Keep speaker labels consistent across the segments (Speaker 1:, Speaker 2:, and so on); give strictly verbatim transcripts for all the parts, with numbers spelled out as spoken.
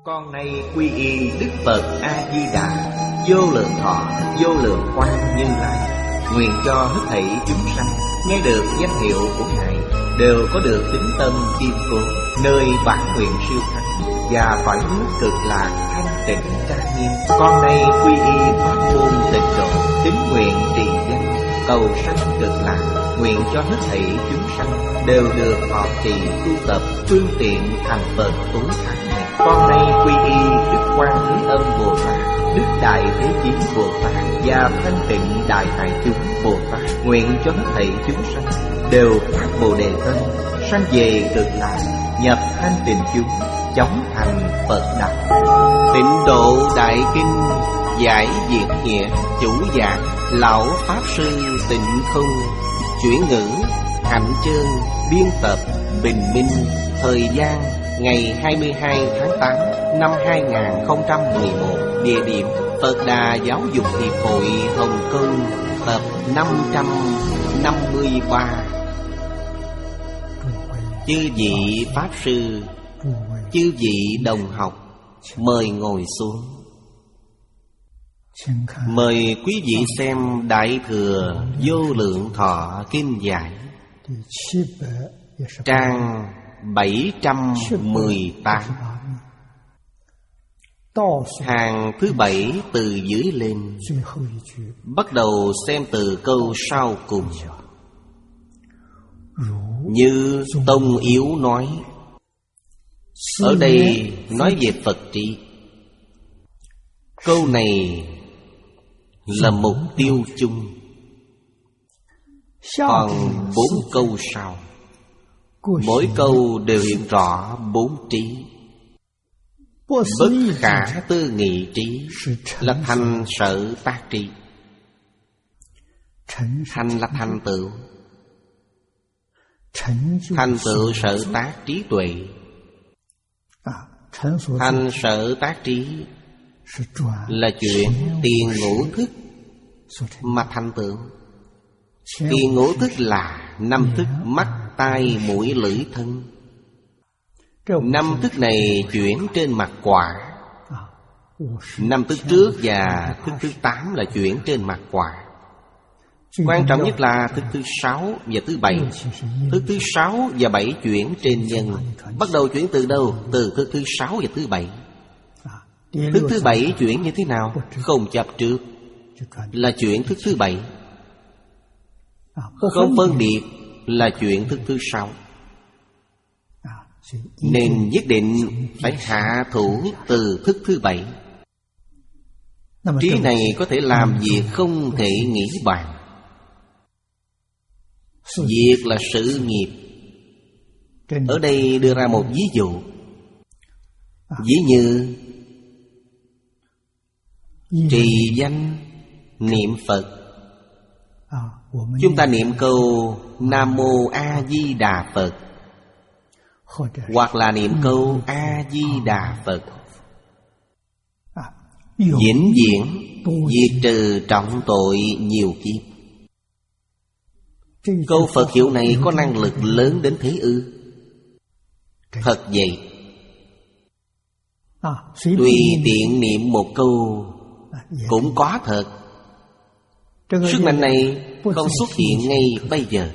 Speaker 1: Con nay quy y Đức Phật A-di-đà, vô lượng thọ, vô lượng quang Như Lai. Nguyện cho hết thảy chúng sanh nghe được danh hiệu của Ngài đều có được tín tâm kiên cố, nơi bản nguyện siêu thắng và cõi nước cực lạc thanh tịnh trang nghiêm. Con nay quy y pháp môn tịnh độ, tín nguyện trì danh, cầu sanh cực lạc. Nguyện cho hết thảy chúng sanh đều được thọ trì tu tập phương tiện thành Phật tối thắng này. Con nay quy y Đức Quan Thế Âm Bồ Tát, Đức Đại Thế Chí Bồ Tát và Thanh Tịnh Đại Hải Chúng Bồ Tát. Nguyện cho hết thảy chúng sanh đều phát Bồ Đề tâm, sanh về cực lạc, nhập thanh tịnh chúng, chóng thành Phật đạo. Tịnh Độ Đại Kinh giải diệt nghĩa, chủ giảng lão pháp sư Tịnh Không, chuyển ngữ Hạnh Chương, biên tập Bình Minh. Thời gian ngày hai mươi hai tháng tám năm hai nghìn không trăm mười một. Địa điểm Phật Đà Giáo dục Hiệp hội Hồng Kông, tập năm trăm năm mươi ba. Chư vị pháp sư, chư vị đồng học, mời ngồi xuống. Mời quý vị xem Đại Thừa Vô Lượng Thọ Kinh giải, trang bảy trăm mười tám, hàng thứ bảy từ dưới lên. Bắt đầu xem từ câu sau cùng. Như Tông Yếu nói, ở đây nói về Phật trị. Câu này là mục tiêu chung. Còn bốn câu sau, mỗi câu đều hiện rõ bốn trí. Bất khả tư nghị trí là thành sở tác trí. Thành là thành tựu, thành tựu sở tác trí tuệ. Thành sở tác trí là chuyện tiền ngũ thức mà thành tựu. Tiền ngũ thức là năm thức mắt, tai, mũi, lưỡi, thân. Năm thức này chuyển trên mặt quả. Năm thức trước và thức thứ tám là chuyển trên mặt quả. Quan trọng nhất là thức thứ sáu và thứ bảy. Thức thứ sáu và bảy chuyển trên nhân. Bắt đầu chuyển từ đâu? Từ thức thứ sáu và thứ bảy. Thức thứ bảy chuyển như thế nào? Không chấp trước là chuyển thức thứ bảy. Không phân biệt là chuyển thức thứ sáu. Nên nhất định phải hạ thủ từ thức thứ bảy. Trí này có thể làm việc không thể nghĩ bàn. Việc là sự nghiệp. Ở đây đưa ra một ví dụ. Ví như trì danh niệm Phật. Chúng ta niệm câu Nam Mô A Di Đà Phật, hoặc là niệm câu A Di Đà Phật, vĩnh viễn diệt trừ trọng tội nhiều kiếp. Câu Phật hiệu này có năng lực lớn đến thế ư? Thật vậy. Tùy tiện niệm một câu cũng có thật. Sức mạnh này không xuất hiện ngay bây giờ.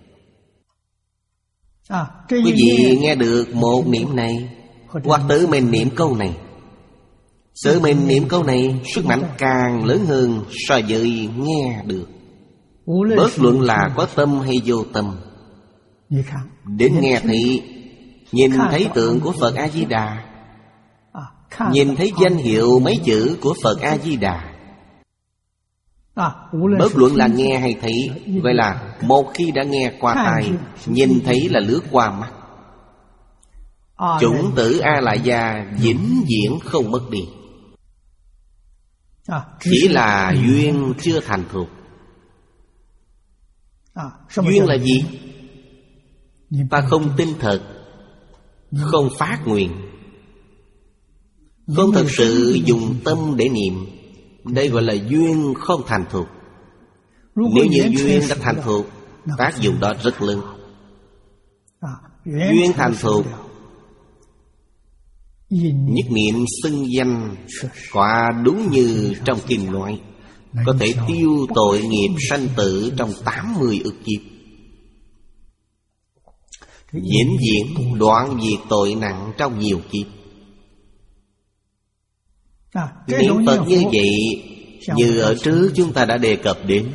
Speaker 1: Quý vị nghe được một niệm này, hoặc tự mình niệm câu này. Tự mình niệm câu này, sức mạnh càng lớn hơn so với nghe được. Bất luận là có tâm hay vô tâm. Đến nghe thấy, nhìn thấy tượng của Phật A-di-đà, nhìn thấy danh hiệu mấy chữ của Phật A-di-đà, bất luận là nghe hay thấy, vậy là một khi đã nghe qua tai, nhìn thấy là lướt qua mắt. Chủng tử A-la gia vĩnh viễn không mất đi. Chỉ là duyên chưa thành thục. Duyên là gì? Ta không tin thật, không phát nguyện, không thật sự dùng tâm để niệm. Đây gọi là duyên không thành thục. Nếu như duyên đã thành thục, tác dụng đó rất lớn. Duyên thành thục Nhất niệm xưng danh, quả đúng như trong kinh nói, có thể tiêu tội nghiệp sanh tử trong tám mươi ức kiếp, vĩnh viễn đoạn diệt tội nặng trong nhiều kiếp. Niệm Phật như vậy, như ở trước chúng ta đã đề cập đến,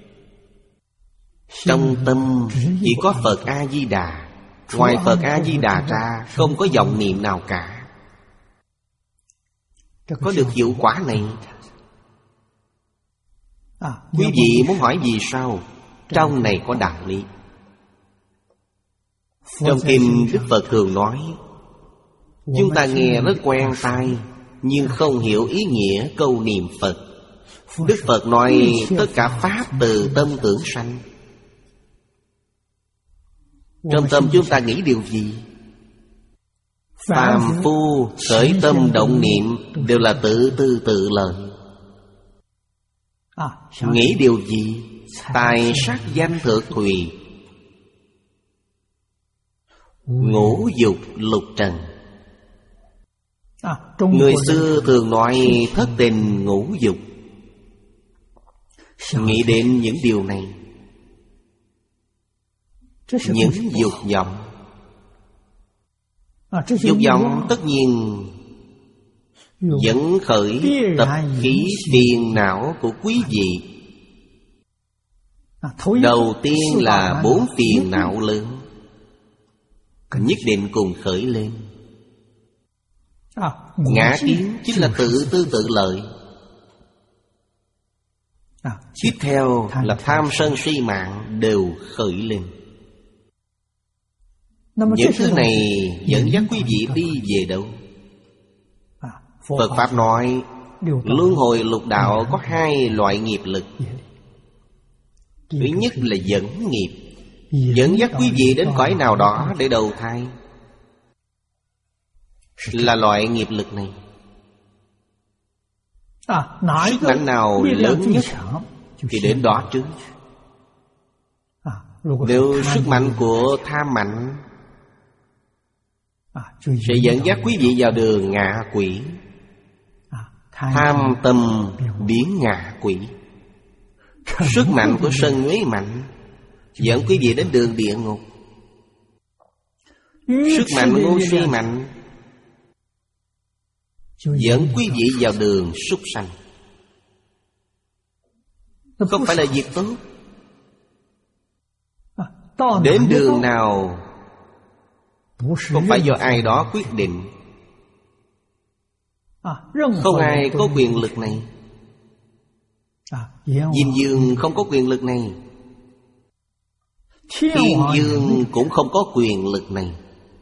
Speaker 1: trong tâm chỉ có Phật A-di-đà, ngoài Phật A-di-đà ra không có vọng niệm nào cả. Có được hiệu quả này. Quý vị muốn hỏi vì sao? Trong này có đạo lý. Trong kinh Đức Phật thường nói, chúng ta nghe rất quen tai, nhưng không hiểu ý nghĩa câu niệm Phật. Đức Phật nói tất cả pháp từ tâm tưởng sanh. Trong tâm chúng ta nghĩ điều gì? Phàm phu khởi tâm động niệm đều là tự tư tự lợi. Nghĩ điều gì? Tài sắc danh thượng thùy, ngũ dục lục trần. Người xưa thường nói thất tình ngũ dục. Nghĩ đến những điều này, những dục vọng. Dục vọng tất nhiên dẫn khởi tập khí phiền não của quý vị. Đầu tiên là bốn phiền não lớn, nhất định cùng khởi lên. Ngã kiến chính là tự tư tự lợi. Tiếp theo là tham sân si mạng đều khởi lên. Những thứ này dẫn dắt quý vị đi về đâu? Phật Pháp nói luân hồi lục đạo có hai loại nghiệp lực. Thứ nhất là dẫn nghiệp, dẫn dắt quý vị đến cõi nào đó để đầu thai, là loại nghiệp lực này. Sức mạnh nào lớn nhất thì đến đó trước. Nếu sức mạnh của tham mạnh sẽ dẫn dắt quý vị vào đường ngạ quỷ. Tham tâm biến ngạ quỷ. Sức mạnh của sân nhuế mạnh dẫn quý vị đến đường địa ngục. Sức mạnh ngu si mạnh dẫn quý vị vào đường súc sanh. Không phải là việc tốt. Đến đường nào không phải do ai đó quyết định. Không ai có quyền lực này. Diêm Dương không có quyền lực này. Thiên Dương cũng không có quyền lực này.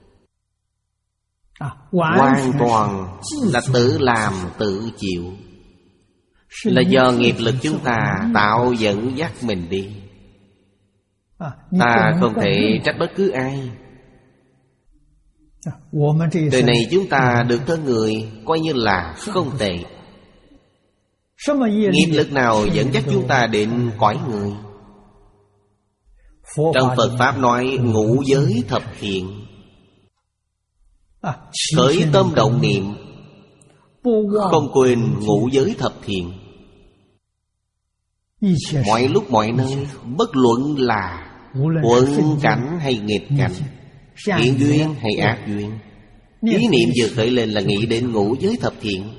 Speaker 1: Hoàn toàn là tự làm tự chịu. Là do nghiệp lực chúng ta tạo dẫn dắt mình đi. Ta không thể trách bất cứ ai. Đời này chúng ta được thân người coi như là không tệ. Nghiệp lực nào dẫn dắt chúng ta đến cõi người? Trong Phật Pháp nói ngũ giới thập thiện. Khởi tâm động niệm không quên ngũ giới thập thiện. Mọi lúc mọi nơi, bất luận là thuận cảnh hay nghịch cảnh, thiện duyên hay ác duyên, ý niệm vừa khởi lên là nghĩ đến ngũ giới thập thiện.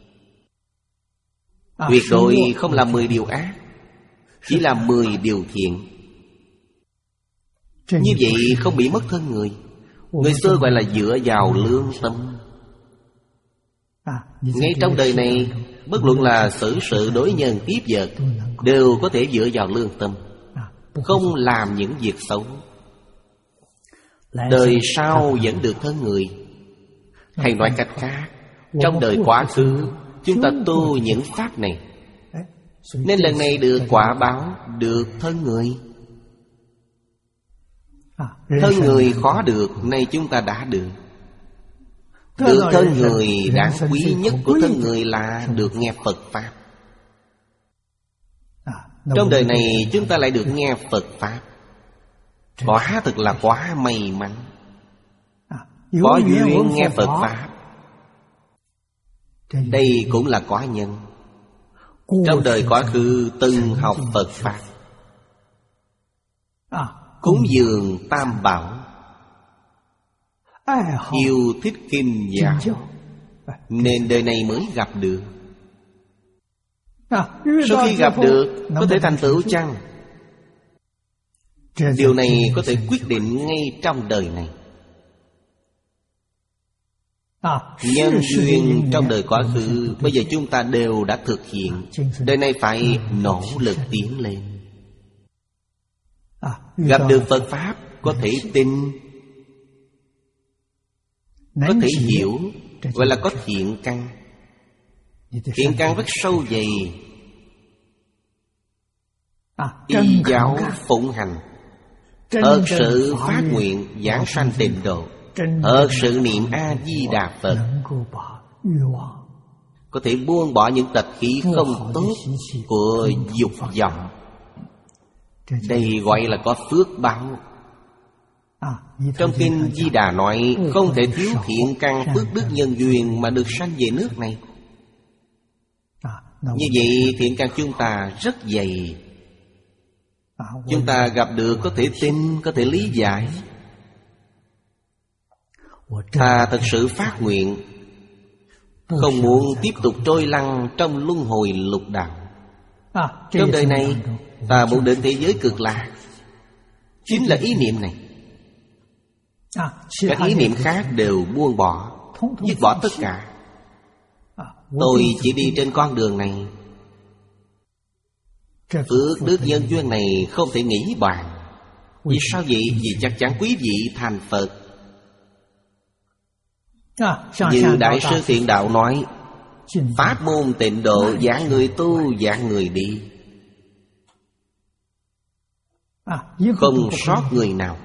Speaker 1: Tuyệt đối không là mười điều ác, chỉ là mười điều thiện. Như vậy không bị mất thân người. Người xưa gọi là dựa vào lương tâm. Ngay trong đời này, bất luận là xử sự đối nhân tiếp vật, đều có thể dựa vào lương tâm, không làm những việc xấu. Đời sau vẫn được thân người. Hay nói cách khác, trong đời quá khứ chúng ta tu những pháp này, nên lần này được quả báo, được thân người. Thân người khó được, nay chúng ta đã được. Được thân người đáng quý nhất của thân người là được nghe Phật Pháp. Trong đời này chúng ta lại được nghe Phật Pháp, quả thực là quá may mắn. Có duyên nghe Phật Pháp Đây cũng là quả nhân. Trong đời quá khứ từng học Phật Pháp, cúng dường Tam Bảo, yêu thích kinh giáo, nên đời này mới gặp được. Sau khi gặp được, có thể thành tựu chăng? Điều này có thể quyết định ngay trong đời này. Nhân duyên trong đời quá khứ bây giờ chúng ta đều đã thực hiện. Đời này phải nỗ lực tiến lên. Gặp được Phật Pháp có thể tin, có thể hiểu, gọi là có thiện căn. Thiện căn rất sâu dày. Y giáo phụng hành, thật sự phát nguyện giảng sanh tịnh độ, thật sự niệm A-di-đà Phật, có thể buông bỏ những tật khí không tốt của dục vọng. Đây gọi là có phước báo. Trong kinh Di Đà nói không thể thiếu thiện căn phước đức nhân duyên mà được sanh về nước này. Như vậy thiện căn chúng ta rất dày. Chúng ta gặp được có thể tin, có thể lý giải. Ta thật sự phát nguyện không muốn tiếp tục trôi lăn trong luân hồi lục đạo. Trong đời này ta muốn đến thế giới cực lạc. Chính là ý niệm này. Các ý niệm khác đều buông bỏ, dứt bỏ tất cả. Tôi chỉ đi trên con đường này. Phước đức nhân duyên này không thể nghĩ bàn. Vì sao vậy? Vì chắc chắn quý vị thành Phật. Như Đại sư Thiện Đạo nói, pháp môn tịnh độ giảng người tu, giảng người đi, không sót người nào.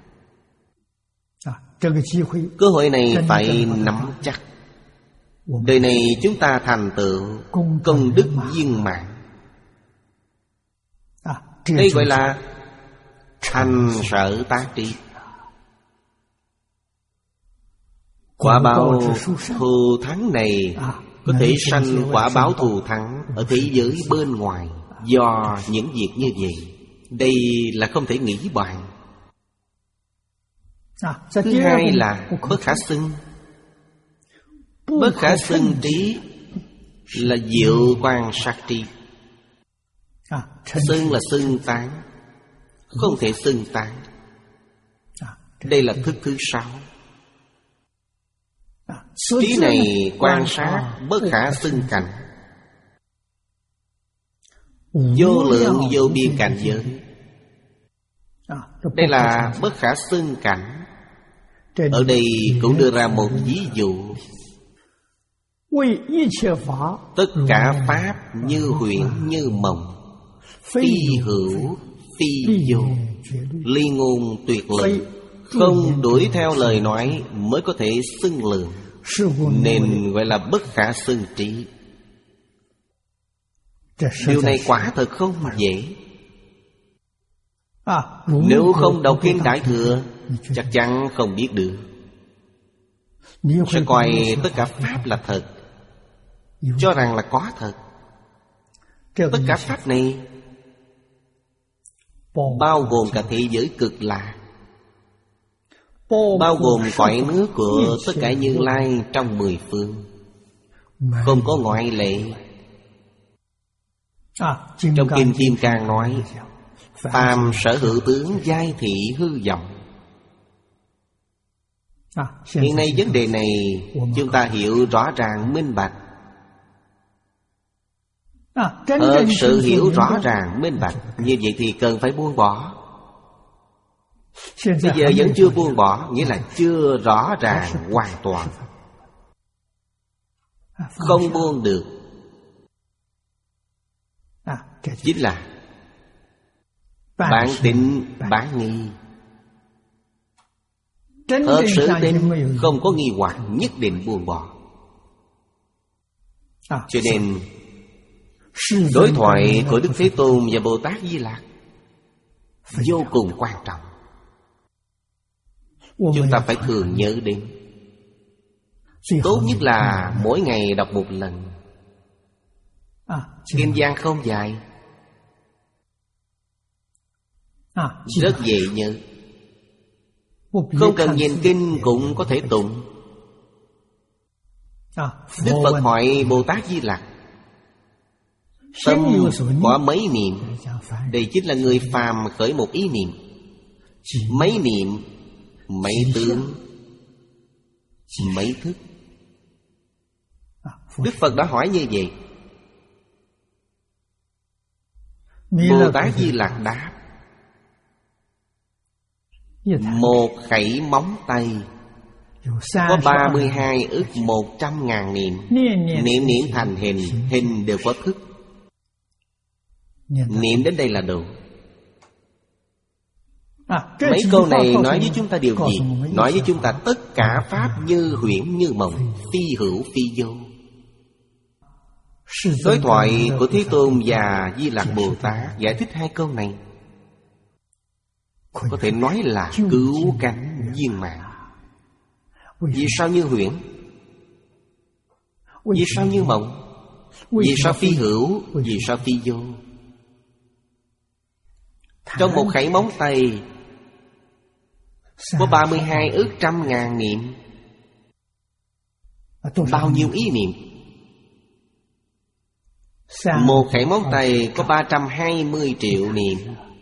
Speaker 1: Cơ hội này phải nắm chắc. Đời này chúng ta thành tựu công đức viên mãn. Đây gọi là thành sở tác trí. Quả báo thù thắng này có thể sanh quả báo thù thắng ở thế giới bên ngoài do những việc như vậy. Đây là không thể nghĩ bàn. Thứ hai là bất khả xưng. Bất khả xưng trí là diệu quan sát trí. Xưng là xưng tán, không thể xưng tán. Đây là thức thứ sáu. Trí này quan sát bất khả xưng cảnh, vô lượng vô biên cảnh giới. Đây là bất khả xưng cảnh. Ở đây cũng đưa ra một ví dụ. Tất cả pháp như huyễn như mộng, phi hữu phi vô, ly ngôn tuyệt luận, không đuổi theo lời nói mới có thể xưng lượng, nên gọi là bất khả xưng trí. Điều này quả thật không dễ. Nếu không đọc kinh Đại Thừa, chắc chắn không biết được. Sẽ coi tất cả pháp là thật, cho rằng là có thật. Tất cả pháp này bao gồm cả thế giới cực lạc, bao gồm cõi nước của tất cả Như Lai trong mười phương, không có ngoại lệ. Trong Kinh Kim Cang nói, phàm sở hữu tướng giai thị hư vọng. Hiện nay vấn đề này chúng ta hiểu rõ ràng minh bạch. Thật sự hiểu rõ ràng minh bạch, như vậy thì cần phải buông bỏ. Bây giờ vẫn chưa buông bỏ, nghĩa là chưa rõ ràng hoàn toàn. Không buông được chính là bản tịnh bản nghi. Thật sự tin, không có nghi hoặc, nhất định buông bỏ. Cho nên đối thoại của Đức Thế Tôn và Bồ Tát Di Lặc vô cùng quan trọng. Chúng ta phải thường nhớ đến. Tốt nhất là mỗi ngày đọc một lần. Kinh văn không dài, rất dễ nhớ. Không cần nhìn kinh cũng có thể tụng. Đức Phật hỏi Bồ Tát Di Lặc: tâm có mấy niệm? Đây chính là người phàm khởi một ý niệm. Mấy niệm, mấy tướng, mấy thức. Đức Phật đã hỏi như vậy. Bồ Tát Di Lặc đáp: một khẩy móng tay có ba mươi hai ức một trăm ngàn niệm. Niệm niệm thành hình, hình đều có thức. Niệm đến đây là đủ. Mấy câu này nói với chúng ta điều gì? Nói với chúng ta tất cả pháp như huyễn như mộng, phi hữu phi vô. Đối thoại của Thế Tôn và Di Lặc Bồ Tát giải thích hai câu này, có thể nói là cứu cánh viên mãn. Vì sao như huyễn? Vì sao như mộng? Vì sao phi hữu? Vì sao phi vô? Trong một khẩy móng tay có ba mươi hai ức trăm ngàn niệm. Bao nhiêu ý niệm? Một khẩy móng tay có ba trăm hai mươi triệu niệm.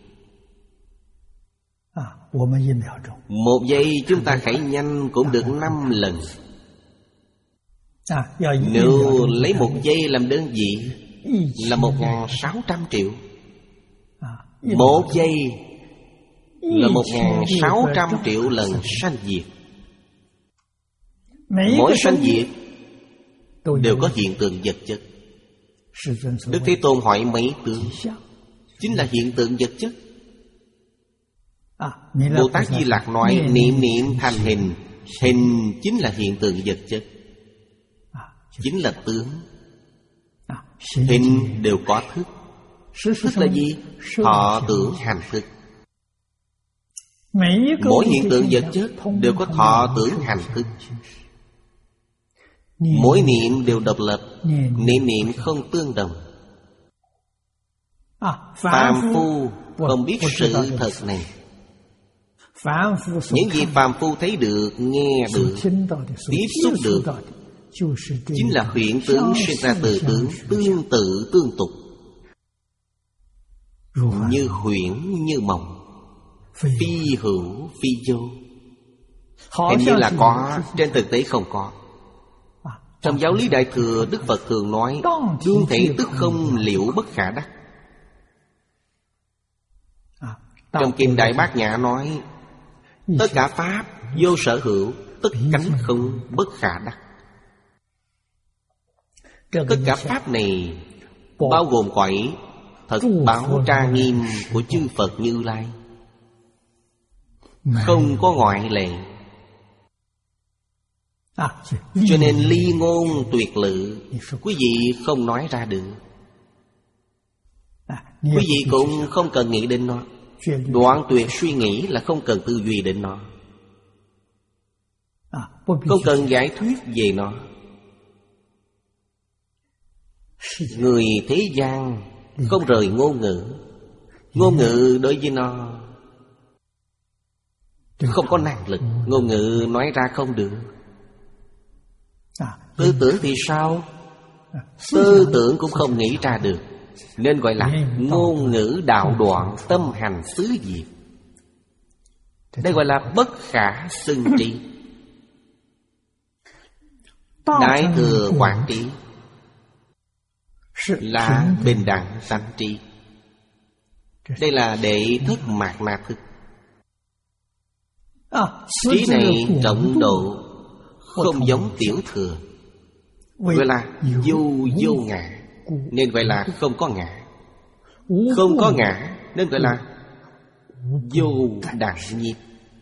Speaker 1: Một giây chúng ta khẩy nhanh cũng được năm lần. Nếu lấy một giây làm đơn vị là một ngàn sáu trăm triệu. Một giây là một ngàn sáu trăm triệu lần sanh diệt. Mỗi sanh diệt đều có hiện tượng vật chất. Đức Thế Tôn hỏi mấy tướng? Chính là hiện tượng vật chất. Bồ Tát Di Lặc nói niệm niệm thành hình. Hình chính là hiện tượng vật chất, chính là tướng. Hình đều có thức. Thức là gì? Thọ tưởng hành thức. Mỗi hiện tượng vật chất đều có thọ tưởng hành thức. Mỗi niệm đều độc lập, niệm niệm không tương đồng. Phàm phu không biết sự thật này. Những gì phàm phu thấy được, nghe được, tiếp xúc được, chính là huyễn tướng sinh ra từ tướng, tương tự tương tục, như huyễn như mộng, phi hữu phi vô. Hình như là có, trên thực tế không có. Trong giáo lý Đại Thừa, Đức Phật thường nói đương thể tức không, liễu bất khả đắc. Trong Kinh Đại Bát Nhã nói tất cả pháp vô sở hữu, tất cánh không, bất khả đắc. Tất cả pháp này bao gồm cõi thật báo tra nghiêm của chư Phật Như Lai, không có ngoại lệ. Cho nên ly ngôn tuyệt lự, quý vị không nói ra được. Quý vị cũng không cần nghĩ đến nó. Đoạn tuyệt suy nghĩ là không cần tư duy đến nó, không cần giải thuyết về nó. Người thế gian không rời ngôn ngữ. Ngôn ngữ đối với nó không có năng lực. Ngôn ngữ nói ra không được. Tư tưởng thì sao? Tư tưởng cũng không nghĩ ra được, nên gọi là ngôn ngữ đạo đoạn, tâm hành xứ diệt. Đây gọi là bất khả xưng trí. Đại thừa quán trí là bình đẳng tánh trí. Đây là đệ thất mạt na thức. Trí này trọng độ, không giống tiểu thừa, gọi là vô vô ngã, nên gọi là không có ngã. Không có ngã nên gọi là vô đẳng nhiếp.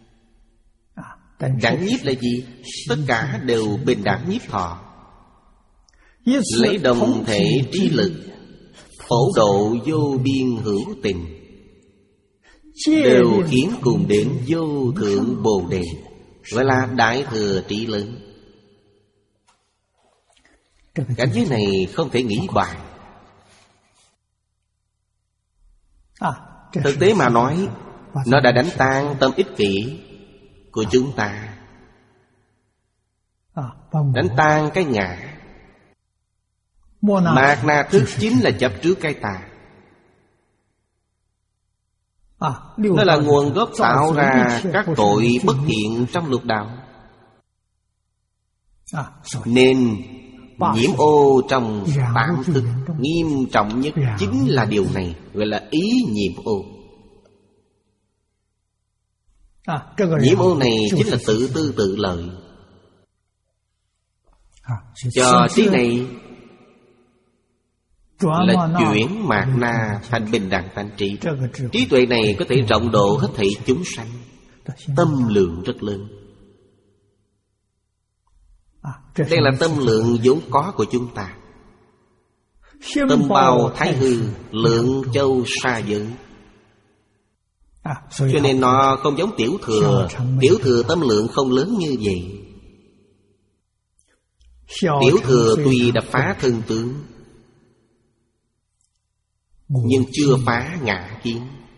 Speaker 1: Đẳng nhiếp là gì? Tất cả đều bình đẳng nhiếp thọ. Lấy đồng thể trí lực phổ độ vô biên hữu tình, đều khiến cùng đến vô thượng bồ đề, gọi là đại thừa trí lớn. Cảnh giới này không thể nghĩ bàn. Thực tế mà nói, nó đã đánh tan tâm ích kỷ của chúng ta, đánh tan cái ngã. Mạt na thức chính là chấp trước cái ta. Nó là nguồn gốc tạo ra các tội bất thiện trong lục đạo. Nên nhiễm ô trong tám thức nghiêm trọng nhất chính là điều này, gọi là ý nhiễm ô. Nhiễm ô này chính là tự tư tự lợi. Cho trí này là chuyển mạt na thành bình đẳng tánh trí. Trí tuệ này có thể rộng độ hết thảy chúng sanh. Tâm lượng rất lớn. Đây là tâm lượng vốn có của chúng ta. Tâm bao thái hư, lượng châu sa giới. Cho nên nó không giống tiểu thừa. Tiểu thừa tâm lượng không lớn như vậy. Tiểu thừa tuy đã phá thân tướng, nhưng chưa phá ngã kiến.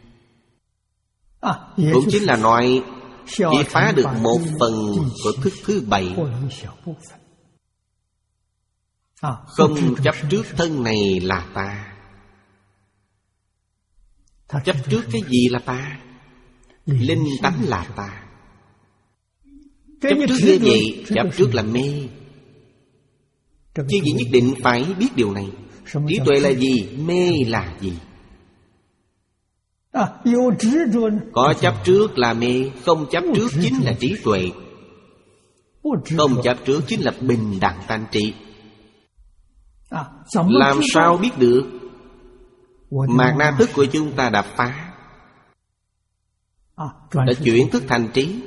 Speaker 1: Cũng chính là nói chỉ phá được một phần của thức thứ bảy. Không chấp trước thân này là ta. Chấp trước cái gì là ta? Linh tánh là ta. Chấp trước như vậy, chấp trước là mê. Chứ gì nhất định phải biết điều này. Trí tuệ là gì? Mê là gì? Có chấp trước là mê. Không chấp trước chính là trí tuệ. Không chấp trước chính là bình đẳng tánh trí. Làm sao biết được? Mạt na thức của chúng ta đã phá, đã chuyển thức thành trí.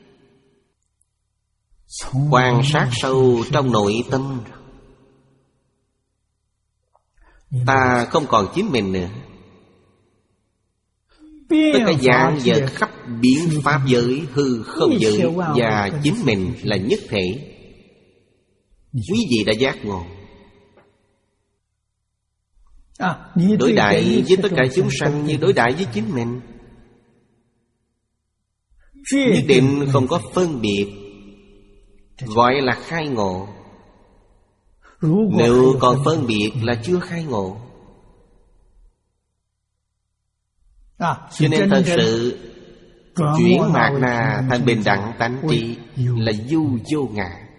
Speaker 1: Quan sát sâu trong nội tâm, ta không còn chính mình nữa. Tất cả dạng vật khắp biến pháp giới, hư không giới và chính mình là nhất thể. Quý vị đã giác ngộ. Đối đãi với tất cả chúng sanh như đối đãi với chính mình. Nhất định không có phân biệt, gọi là khai ngộ. Nếu còn phân biệt là chưa khai ngộ. Cho nên thật sự chuyển mạt na thành bình đẳng tánh trí là du vô ngã.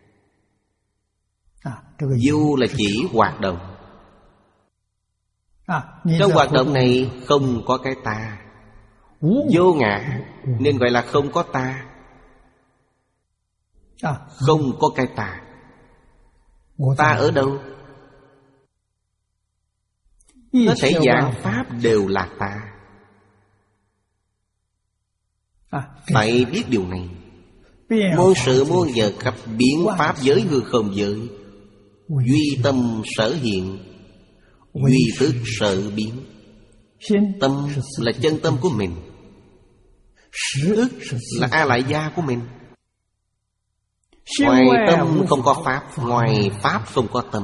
Speaker 1: Du là chỉ hoạt động. Trong hoạt động này không có cái ta. Vô ngã nên gọi là không có ta. Không có cái ta. Ta ở đâu? Hết thảy dạng pháp đều là ta. Phải biết điều này. Muôn sự muôn vật khắp biến pháp giới hư không giới, duy tâm sở hiện, duy tức sở biến. Tâm là chân tâm của mình. Thức là a lại gia của mình. Ngoài tâm không có pháp, ngoài pháp không có tâm.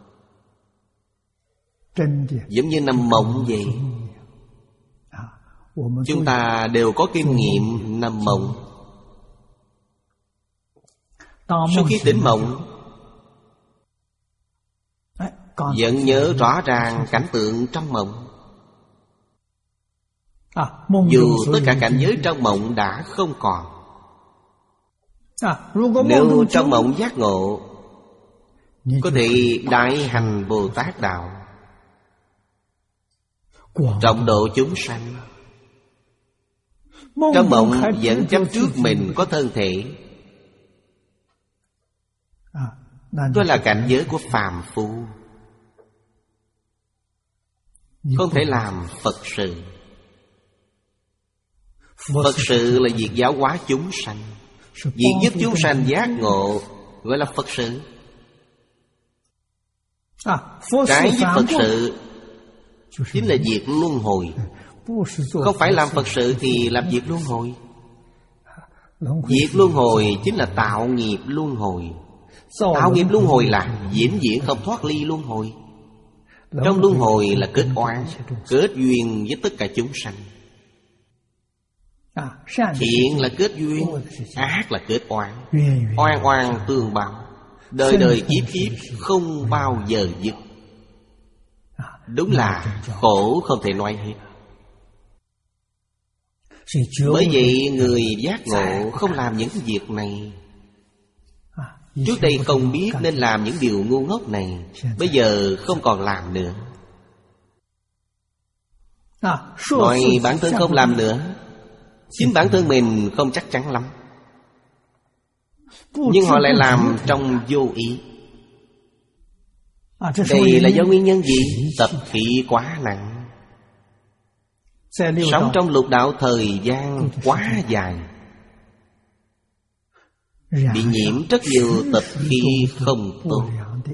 Speaker 1: Giống như nằm mộng vậy. Chúng ta đều có kinh nghiệm nằm mộng. Sau khi tỉnh mộng, vẫn nhớ rõ ràng cảnh tượng trong mộng. Dù tất cả cảnh giới trong mộng đã không còn. Nếu trong mộng giác ngộ, có thể đại hành Bồ Tát đạo, trọng độ chúng sanh. Trong mộng vẫn chấp trước mình có thân thể. Đó là cảnh giới của phàm phu, không thể làm Phật sự. Phật sự là việc giáo hóa chúng sanh, việc giúp chúng sanh giác ngộ, gọi là Phật sự. Trái với Phật sự chính là việc luân hồi. Không phải làm Phật sự thì làm việc luân hồi. Việc luân hồi chính là tạo nghiệp luân hồi. Tạo nghiệp luân hồi là vĩnh viễn không thoát ly luân hồi. Trong luân hồi là kết oán, kết duyên với tất cả chúng sanh. Thiện là kết duyên, ác là kết oán. Oan oan tương báo, đời đời kiếp kiếp không bao giờ dứt. Đúng là khổ không thể nói hết. Bởi vậy người giác ngộ không làm những việc này. Trước đây không biết nên làm những điều ngu ngốc này, bây giờ không còn làm nữa. Nói bản thân không làm nữa, chính bản thân mình không chắc chắn lắm, nhưng họ lại làm trong vô ý. Đây là do nguyên nhân gì? Tập khí quá nặng. Sống trong lục đạo thời gian quá dài, bị nhiễm rất nhiều tập khí không tốt.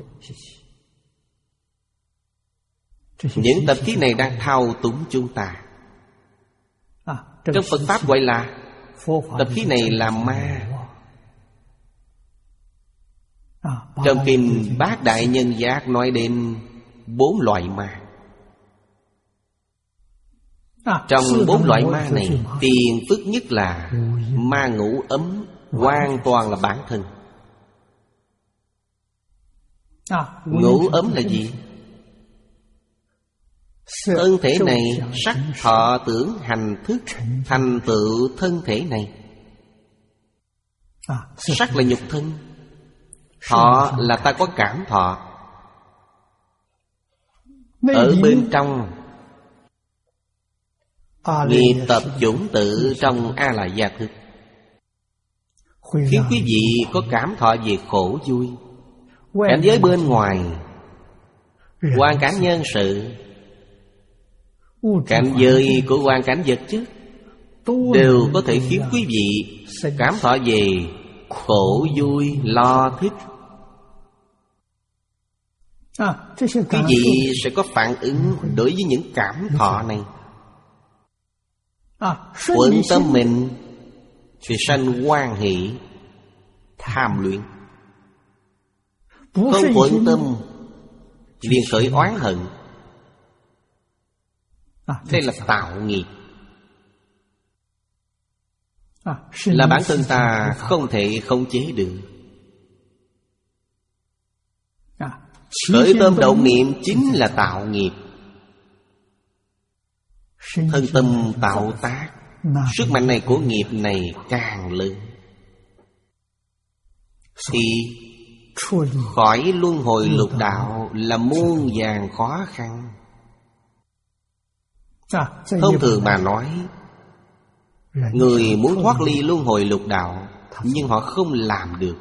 Speaker 1: Những tập khí này đang thao túng chúng ta. Trong Phật Pháp gọi là tập khí này là ma. Trong kinh Bát Đại Nhân Giác nói đến bốn loại ma. Trong bốn loại ma này, phiền phức nhất là ma ngũ ấm, hoàn toàn là bản thân. Ngũ ấm là gì? Thân thể này sắc thọ tưởng hành thức thành tựu thân thể này. Sắc là nhục thân, thọ là ta có cảm thọ. Ở bên trong nghiệp tập chủng tự trong A La Gia thức, khiến quý vị có cảm thọ về khổ vui. Cảnh giới bên ngoài, hoàn cảnh nhân sự, cảnh giới của hoàn cảnh vật chất đều có thể khiến quý vị cảm thọ về khổ vui lo thích. Quý vị sẽ có phản ứng đối với những cảm thọ này. Thuận tâm mình thì sanh hoan hỷ tham luyện, không thuận tâm liền khởi oán hận. Đây là tạo nghiệp, là bản thân ta không thể khống chế được. Khởi tâm động niệm chính là tạo nghiệp. Thân tâm tạo tác, sức mạnh này của nghiệp này càng lớn, thì khỏi luân hồi lục đạo là muôn vàn khó khăn. Thông thường mà nói, người muốn thoát ly luân hồi lục đạo, nhưng họ không làm được.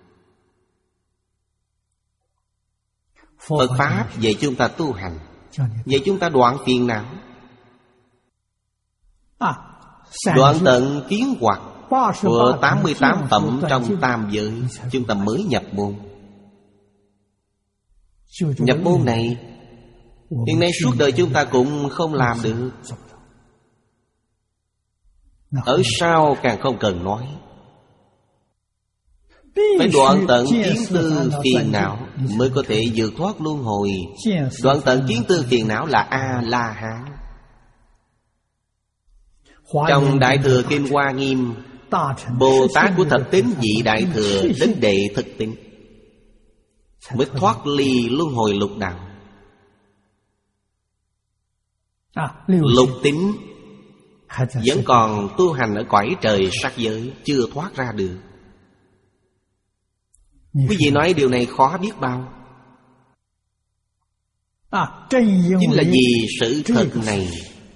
Speaker 1: Phật Pháp dạy chúng ta tu hành, dạy chúng ta đoạn phiền não, đoạn tận kiến hoặc của tám mươi tám phẩm trong tam giới, chúng ta mới nhập môn. Nhập môn này hiện nay suốt đời chúng ta cũng không làm được. Ở sau càng không cần nói. Phải đoạn tận kiến tư phiền não mới có thể vượt thoát luân hồi. Đoạn tận kiến tư phiền não là A-la-hán. Trong Đại Thừa Kinh Hoa Nghiêm, Bồ Tát của thập tín vị Đại Thừa đến đệ thực tín mới thoát ly luân hồi lục đạo. Lục tín vẫn còn tu hành ở cõi trời sắc giới, chưa thoát ra được. Quý vị nói điều này khó biết bao. Chính là vì sự thật này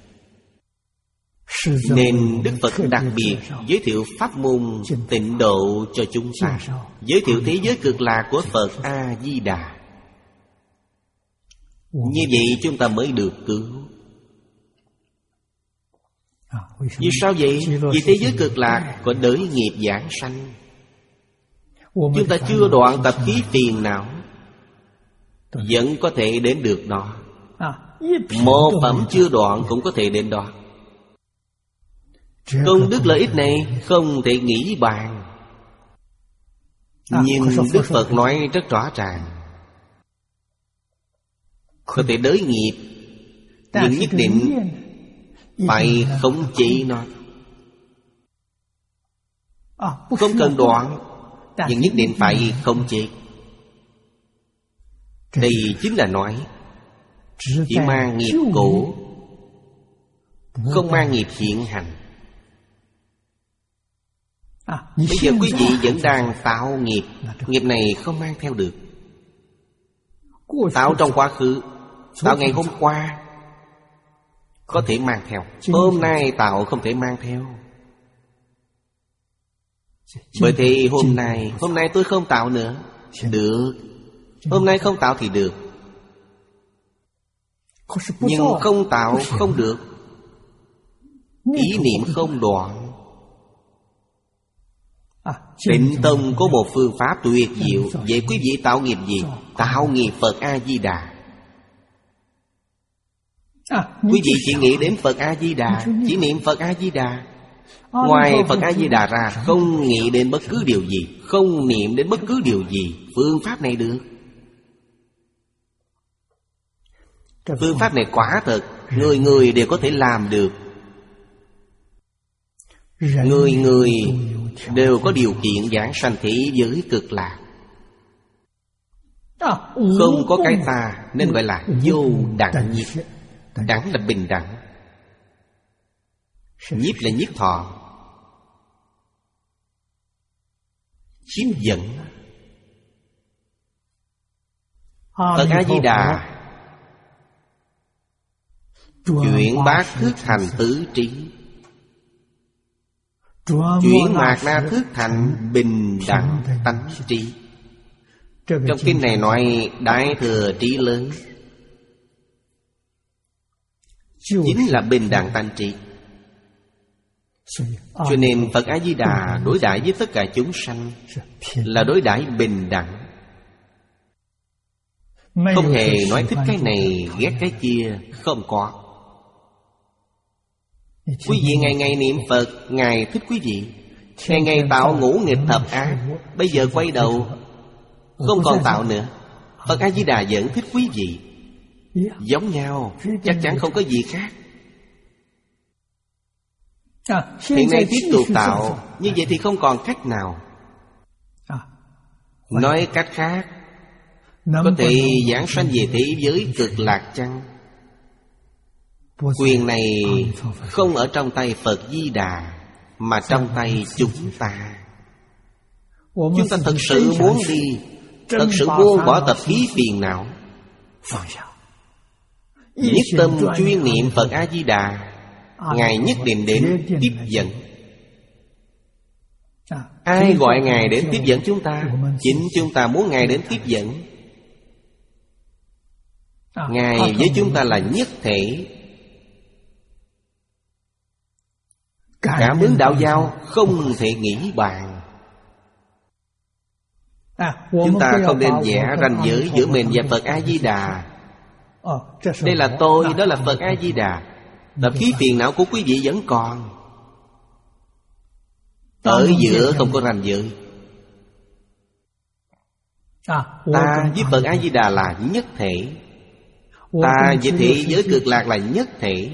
Speaker 1: nên Đức Phật đặc biệt giới thiệu pháp môn tịnh độ cho chúng ta, giới thiệu thế giới cực lạc của Phật A-di-đà. Như vậy chúng ta mới được cứu. Vì sao vậy? Vì thế giới cực lạc có đới nghiệp giảng sanh. Chúng ta chưa đoạn tập khí phiền não, vẫn có thể đến được đó. Một phẩm chưa đoạn cũng có thể đến đó. Công đức lợi ích này không thể nghĩ bàn. Nhưng Đức Phật nói rất rõ ràng, có thể đới nghiệp, nhưng nhất định phải khống chế nó. Không cần đoạn, nhưng nhất định phải khống chế. Đây chính là nói chỉ mang nghiệp cũ, không mang nghiệp hiện hành. Bây giờ quý vị vẫn đang tạo nghiệp, nghiệp này không mang theo được. Tạo trong quá khứ, tạo ngày hôm qua có thể mang theo, hôm nay tạo không thể mang theo. Bởi thì hôm nay, hôm nay tôi không tạo nữa. Được. Hôm nay không tạo thì được. Nhưng không tạo không được. Ý niệm không đoạn. Tịnh Tông có một phương pháp tuyệt diệu. Vậy quý vị tạo nghiệp gì? Tạo nghiệp Phật A-di-đà. Quý vị chỉ nghĩ đến Phật A-di-đà, chỉ niệm Phật A-di-đà. Ngoài Phật A-di-đà ra, không nghĩ đến bất cứ điều gì, không niệm đến bất cứ điều gì. Phương pháp này được. Phương pháp này quả thật, người người đều có thể làm được. Người người đều có điều kiện giảng sanh thế giới cực lạc. Không có cái ta nên gọi là vô đẳng nhiếp. Đẳng là bình đẳng, nhiếp là nhiếp thọ. Chiếm dẫn. Phật A-di-đà chuyển bát thức thành tứ trí, chuyển mạt na thức thành bình đẳng tánh trí. Trong kinh này nói đại thừa trí lớn chính là bình đẳng tánh trí. Cho nên Phật A-di-đà đối đãi với tất cả chúng sanh là đối đãi bình đẳng. Không hề nói thích cái này ghét cái kia. Không có. Quý vị ngày ngày niệm Phật, Ngài thích quý vị. Ngày ngày tạo ngũ nghịch thập ác. Bây giờ quay đầu không còn tạo nữa. Phật A-di-đà vẫn thích quý vị. Giống nhau, chắc chắn không có gì khác. Hiện nay tiếp tục tạo, như vậy thì không còn cách nào. Nói cách khác, có thể giảng sanh về thế giới cực lạc chăng? Quyền này không ở trong tay Phật Di Đà, mà trong tay chúng ta. Chúng ta thật sự muốn đi, thật sự buông bỏ tập khí phiền não, nhất tâm chuyên niệm Phật A-di-đà, Ngài nhất định đến tiếp dẫn. Ai gọi Ngài đến tiếp dẫn chúng ta? Chính chúng ta muốn Ngài đến tiếp dẫn. Ngài với chúng ta là nhất thể. Cảm ứng đạo giao không thể nghĩ bàn. Chúng ta không nên vẽ ranh giới giữa mình và Phật A-di-đà. Đây là tôi, đó là Phật A-di-đà. Tập khí phiền não của quý vị vẫn còn. Ở giữa không có ranh giới. Ta với Phật A-di-đà là nhất thể. Ta với thế giới cực lạc là nhất thể.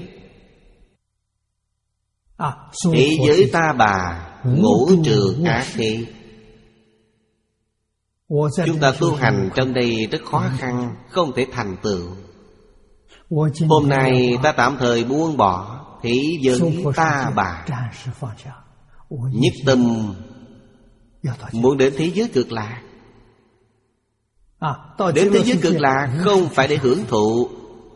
Speaker 1: Thế giới ta bà, ngũ trường ác thế. Chúng ta tu hành trong đây rất khó khăn, không thể thành tựu. Hôm nay ta tạm thời buông bỏ thế giới ta bà, nhất tâm muốn đến thế giới cực lạc. Đến thế giới cực lạc không phải để hưởng thụ.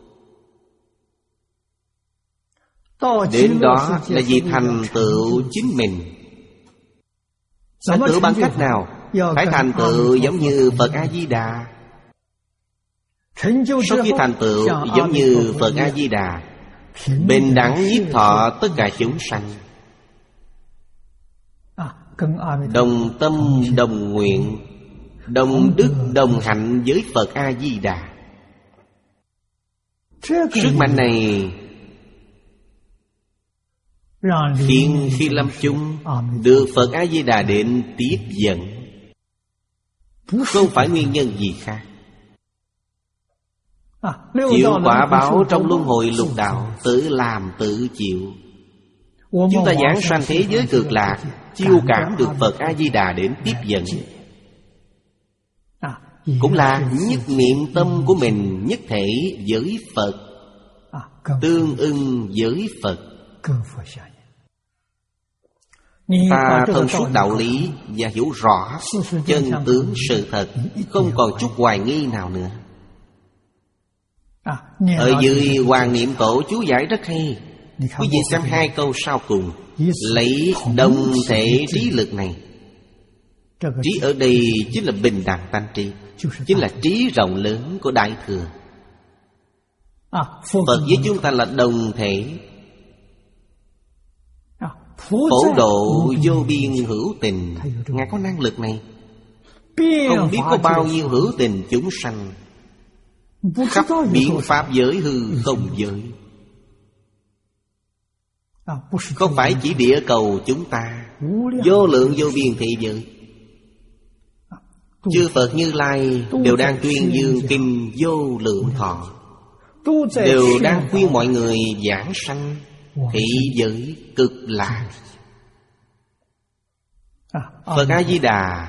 Speaker 1: Đến đó là vì thành tựu chính mình. Thành tựu bằng cách nào? Phải thành tựu giống như Phật A-di-đà. Sau khi thành tựu giống như Phật A-di-đà, bình đẳng nhiếp thọ tất cả chúng sanh, đồng tâm đồng nguyện, đồng đức đồng hạnh với Phật A-di-đà. Sức mạnh này khiến khi lâm chung được Phật A-di-đà đến tiếp dẫn. không phải nguyên nhân gì khác. Chịu quả báo trong luân hồi lục đạo, tự làm tự chịu. Chúng ta giảng sanh thế giới cực lạc, chiêu cảm được Phật A-di-đà đến tiếp dẫn, cũng là nhất niệm tâm của mình nhất thể với Phật, tương ưng với Phật. Ta thông suốt đạo lý và hiểu rõ chân tướng sự thật, không còn chút hoài nghi nào nữa. Ở dưới Hoàng Niệm Tổ chú giải rất hay. Quý vị xem hai câu sau cùng: lấy đồng thể trí lực này. Trí ở đây chính là bình đẳng tánh trí, chính là trí rộng lớn của Đại Thừa. Phật với chúng ta là đồng thể, phổ độ vô biên hữu tình. Ngài có năng lực này. Không biết có bao nhiêu hữu tình chúng sanh khắp biến pháp giới hư không giới. Không phải chỉ địa cầu chúng ta, vô lượng vô biên thế giới. Chư Phật Như Lai đều đang tuyên dương kinh Vô Lượng Thọ, đều đang khuyên mọi người giảng sanh thế giới cực lạc. Phật A-di-đà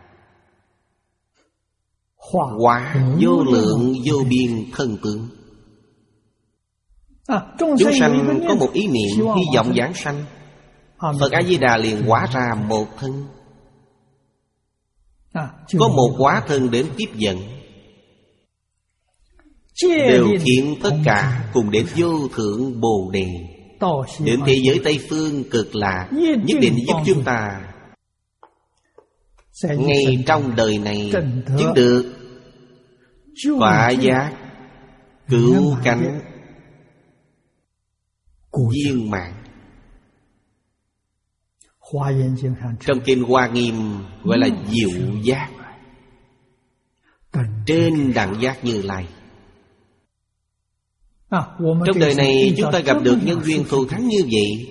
Speaker 1: hóa vô lượng vô biên thân tướng. Chúng sanh có một ý niệm hy vọng giảng sanh, Phật A-di-đà liền hóa ra một thân, có một hóa thân đến tiếp dẫn, đều khiến tất cả cùng đến vô thượng Bồ Đề, đến thế giới Tây Phương cực lạc, nhất định giúp chúng ta ngay trong đời này chứng được quả giác cứu cánh viên mãn. Trong kinh Hoa Nghiêm gọi là diệu giác, trên đẳng giác Như Lai. Trong đời này chúng ta gặp được nhân duyên thù thắng như vậy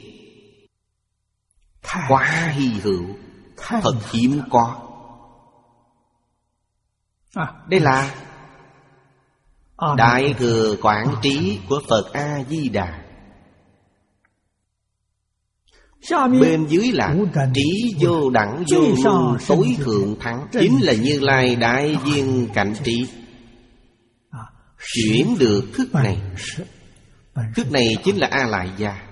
Speaker 1: quá hy hữu, thật hiếm có. Đây là Đại Thừa Quảng Trí của Phật A-di-đà. Bên dưới là trí vô đẳng vô luân tối thượng thắng, chính là Như Lai đại viên cảnh trí. Chuyển được thức này, thức này chính là A Lại Gia.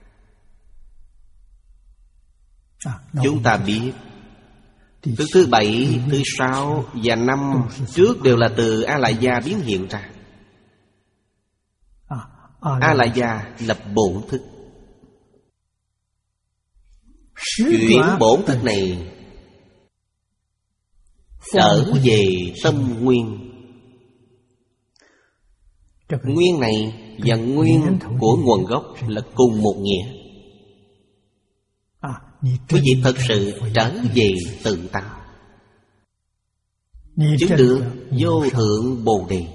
Speaker 1: Chúng ta biết thức thứ bảy, thứ sáu và năm trước đều là từ A Lại Gia biến hiện ra. A Lại Gia lập bổn thức, chuyển bổn thức này trở về tâm nguyên. Nguyên này và nguyên của nguồn gốc là cùng một nghĩa. Quý vị thật sự trở về tự tánh, chứng được vô thượng Bồ Đề,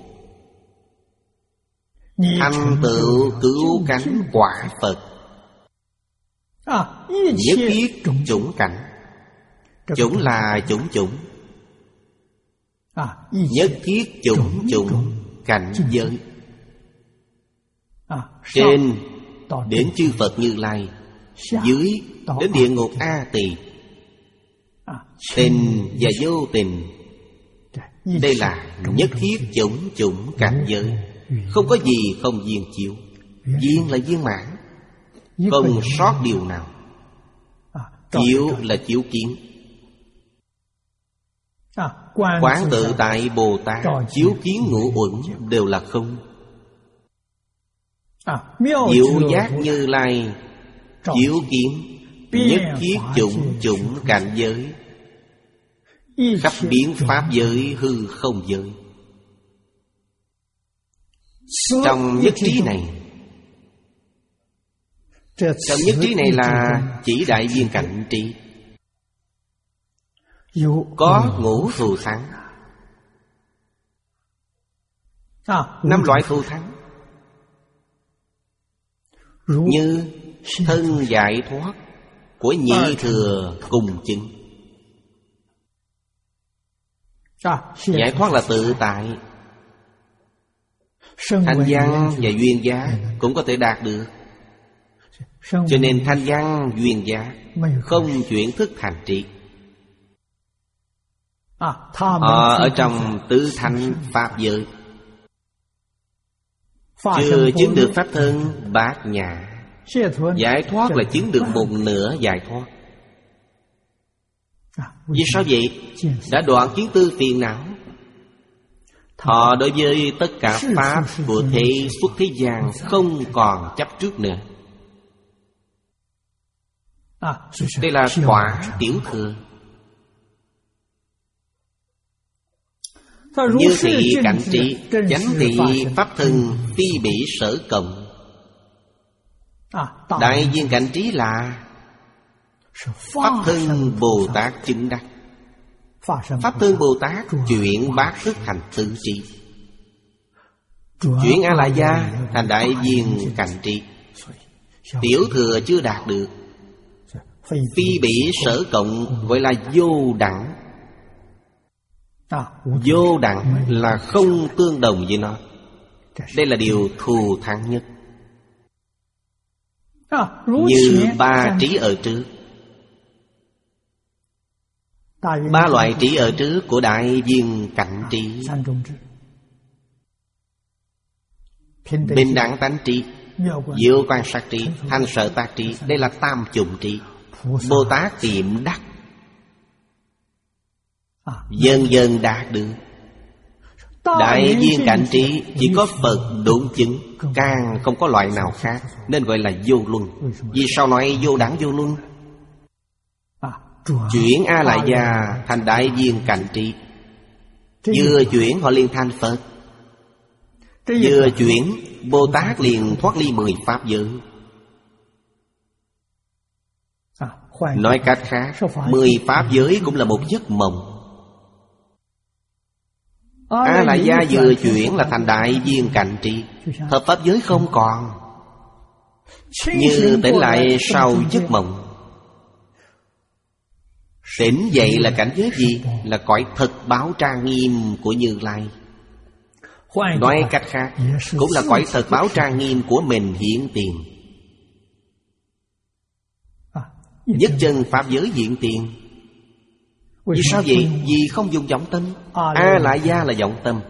Speaker 1: thành tựu cứu cánh quả Phật, nhất thiết chủng cảnh. Chủng là chủng chủng, nhất thiết chủng chủng cảnh giới. Trên đến chư Phật Như Lai, dưới đến địa ngục A Tỳ, tình và vô tình. Đây là nhất thiết chủng chủng cảnh giới, không có gì không viên chiếu. Viên là viên mãn, không sót điều nào. Chiếu là chiếu kiến. Quán tự tại Bồ Tát chiếu kiến ngũ uẩn đều là không. Diệu giác Như Lai chiếu kiến nhất thiết chủng chủng cảnh giới, khắp biến pháp giới hư không giới. Trong nhất trí này, trong nhất trí này là chỉ đại viên cảnh trí, có ngũ thù thắng, năm loại thù thắng, như thân giải thoát của nhị thừa cùng chứng, Giải thoát là tự tại. Thanh văn và duyên giác cũng có thể đạt được. Cho nên thanh văn duyên giác không chuyển thức thành trí. Họ ở trong tứ thánh pháp giới, chưa chứng được pháp thân bát nhã. Giải thoát là chứng được một nửa giải thoát. Vì sao vậy? Đã đoạn kiến tư phiền não. Họ đối với tất cả pháp của thế xuất thế gian không còn chấp trước nữa. Đây là quả tiểu thừa. Như thị cảnh trí, chánh thị pháp thân phi bỉ sở cộng. Đại viên cảnh trí là pháp thân Bồ Tát chứng đắc. Pháp thân Bồ Tát chuyển bát thức thành tự trí, chuyển A La Gia thành đại viên cảnh trí. Tiểu thừa chưa đạt được. Phi bỉ sở cộng gọi là vô đẳng. Vô đẳng là không tương đồng với nó. Đây là điều thù thắng nhất. Như ba trí ở trước. Ba loại trí ở trước của đại viên cảnh trí: bình đẳng tánh trí, diệu quan sát trí, thanh sở tác trí. Đây là tam chủng trí. Bồ Tát tiệm đắc, dần dần đạt được. Đại viên cảnh trí chỉ có Phật đúng chứng, càng không có loại nào khác, nên gọi là vô luân. Vì sao nói vô đẳng vô luân? Chuyển A La Gia thành đại viên cảnh trí, vừa chuyển họ liền thành Phật, vừa chuyển Bồ Tát liền thoát ly mười pháp giới. Nói cách khác, mười pháp giới cũng là một giấc mộng. A La Gia vừa chuyển là thành đại viên cảnh trí, thập pháp giới không còn, như tỉnh lại sau giấc mộng. Tỉnh dậy là cảnh giới gì? Là cõi thật báo trang nghiêm của Như Lai. Nói cách khác, cũng là cõi thật báo trang nghiêm của mình hiện tiền. Nhất chân pháp giới hiện tiền. Vì sao vậy? Vì không dùng vọng tâm. A La Gia là vọng tâm,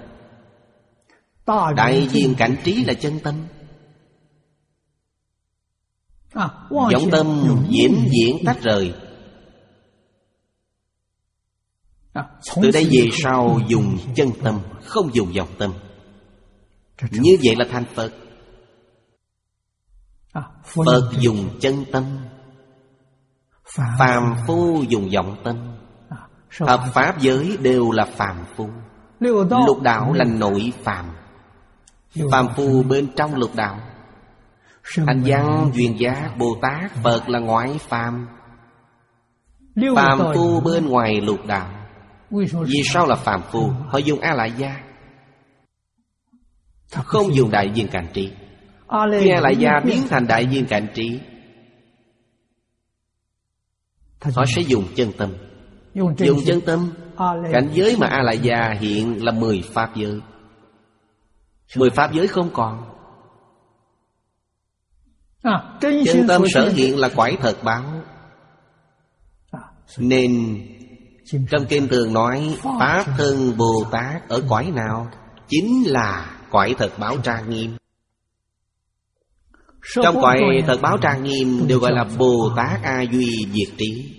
Speaker 1: đại viên cảnh trí là chân tâm. Vọng tâm diễn diễn tách rời. Từ đây về sau dùng chân tâm, không dùng vọng tâm. Như vậy là thành Phật. Phật dùng chân tâm, phàm phu dùng vọng tâm. Thập pháp giới đều là phàm phu. Lục đạo là nội phàm. Phàm phu bên trong lục đạo. Thanh văn, duyên giác, Bồ Tát, Phật là ngoại phàm. Phàm phu bên ngoài lục đạo. Vì sao là phàm phu? Họ dùng A La Gia, không dùng đại viên cảnh trí. Khi A La Gia biến thành đại viên cảnh trí, họ sẽ dùng chân tâm. Dùng chân tâm, cảnh giới mà A La Gia hiện là mười pháp giới. Mười pháp giới không còn. Chân tâm sở hiện là cõi thật báo. Nên trong kinh thường nói pháp thân Bồ Tát ở cõi nào? Chính là cõi thật báo trang nghiêm. Trong cõi thật báo trang nghiêm đều gọi là Bồ Tát A Duy Diệt Trí.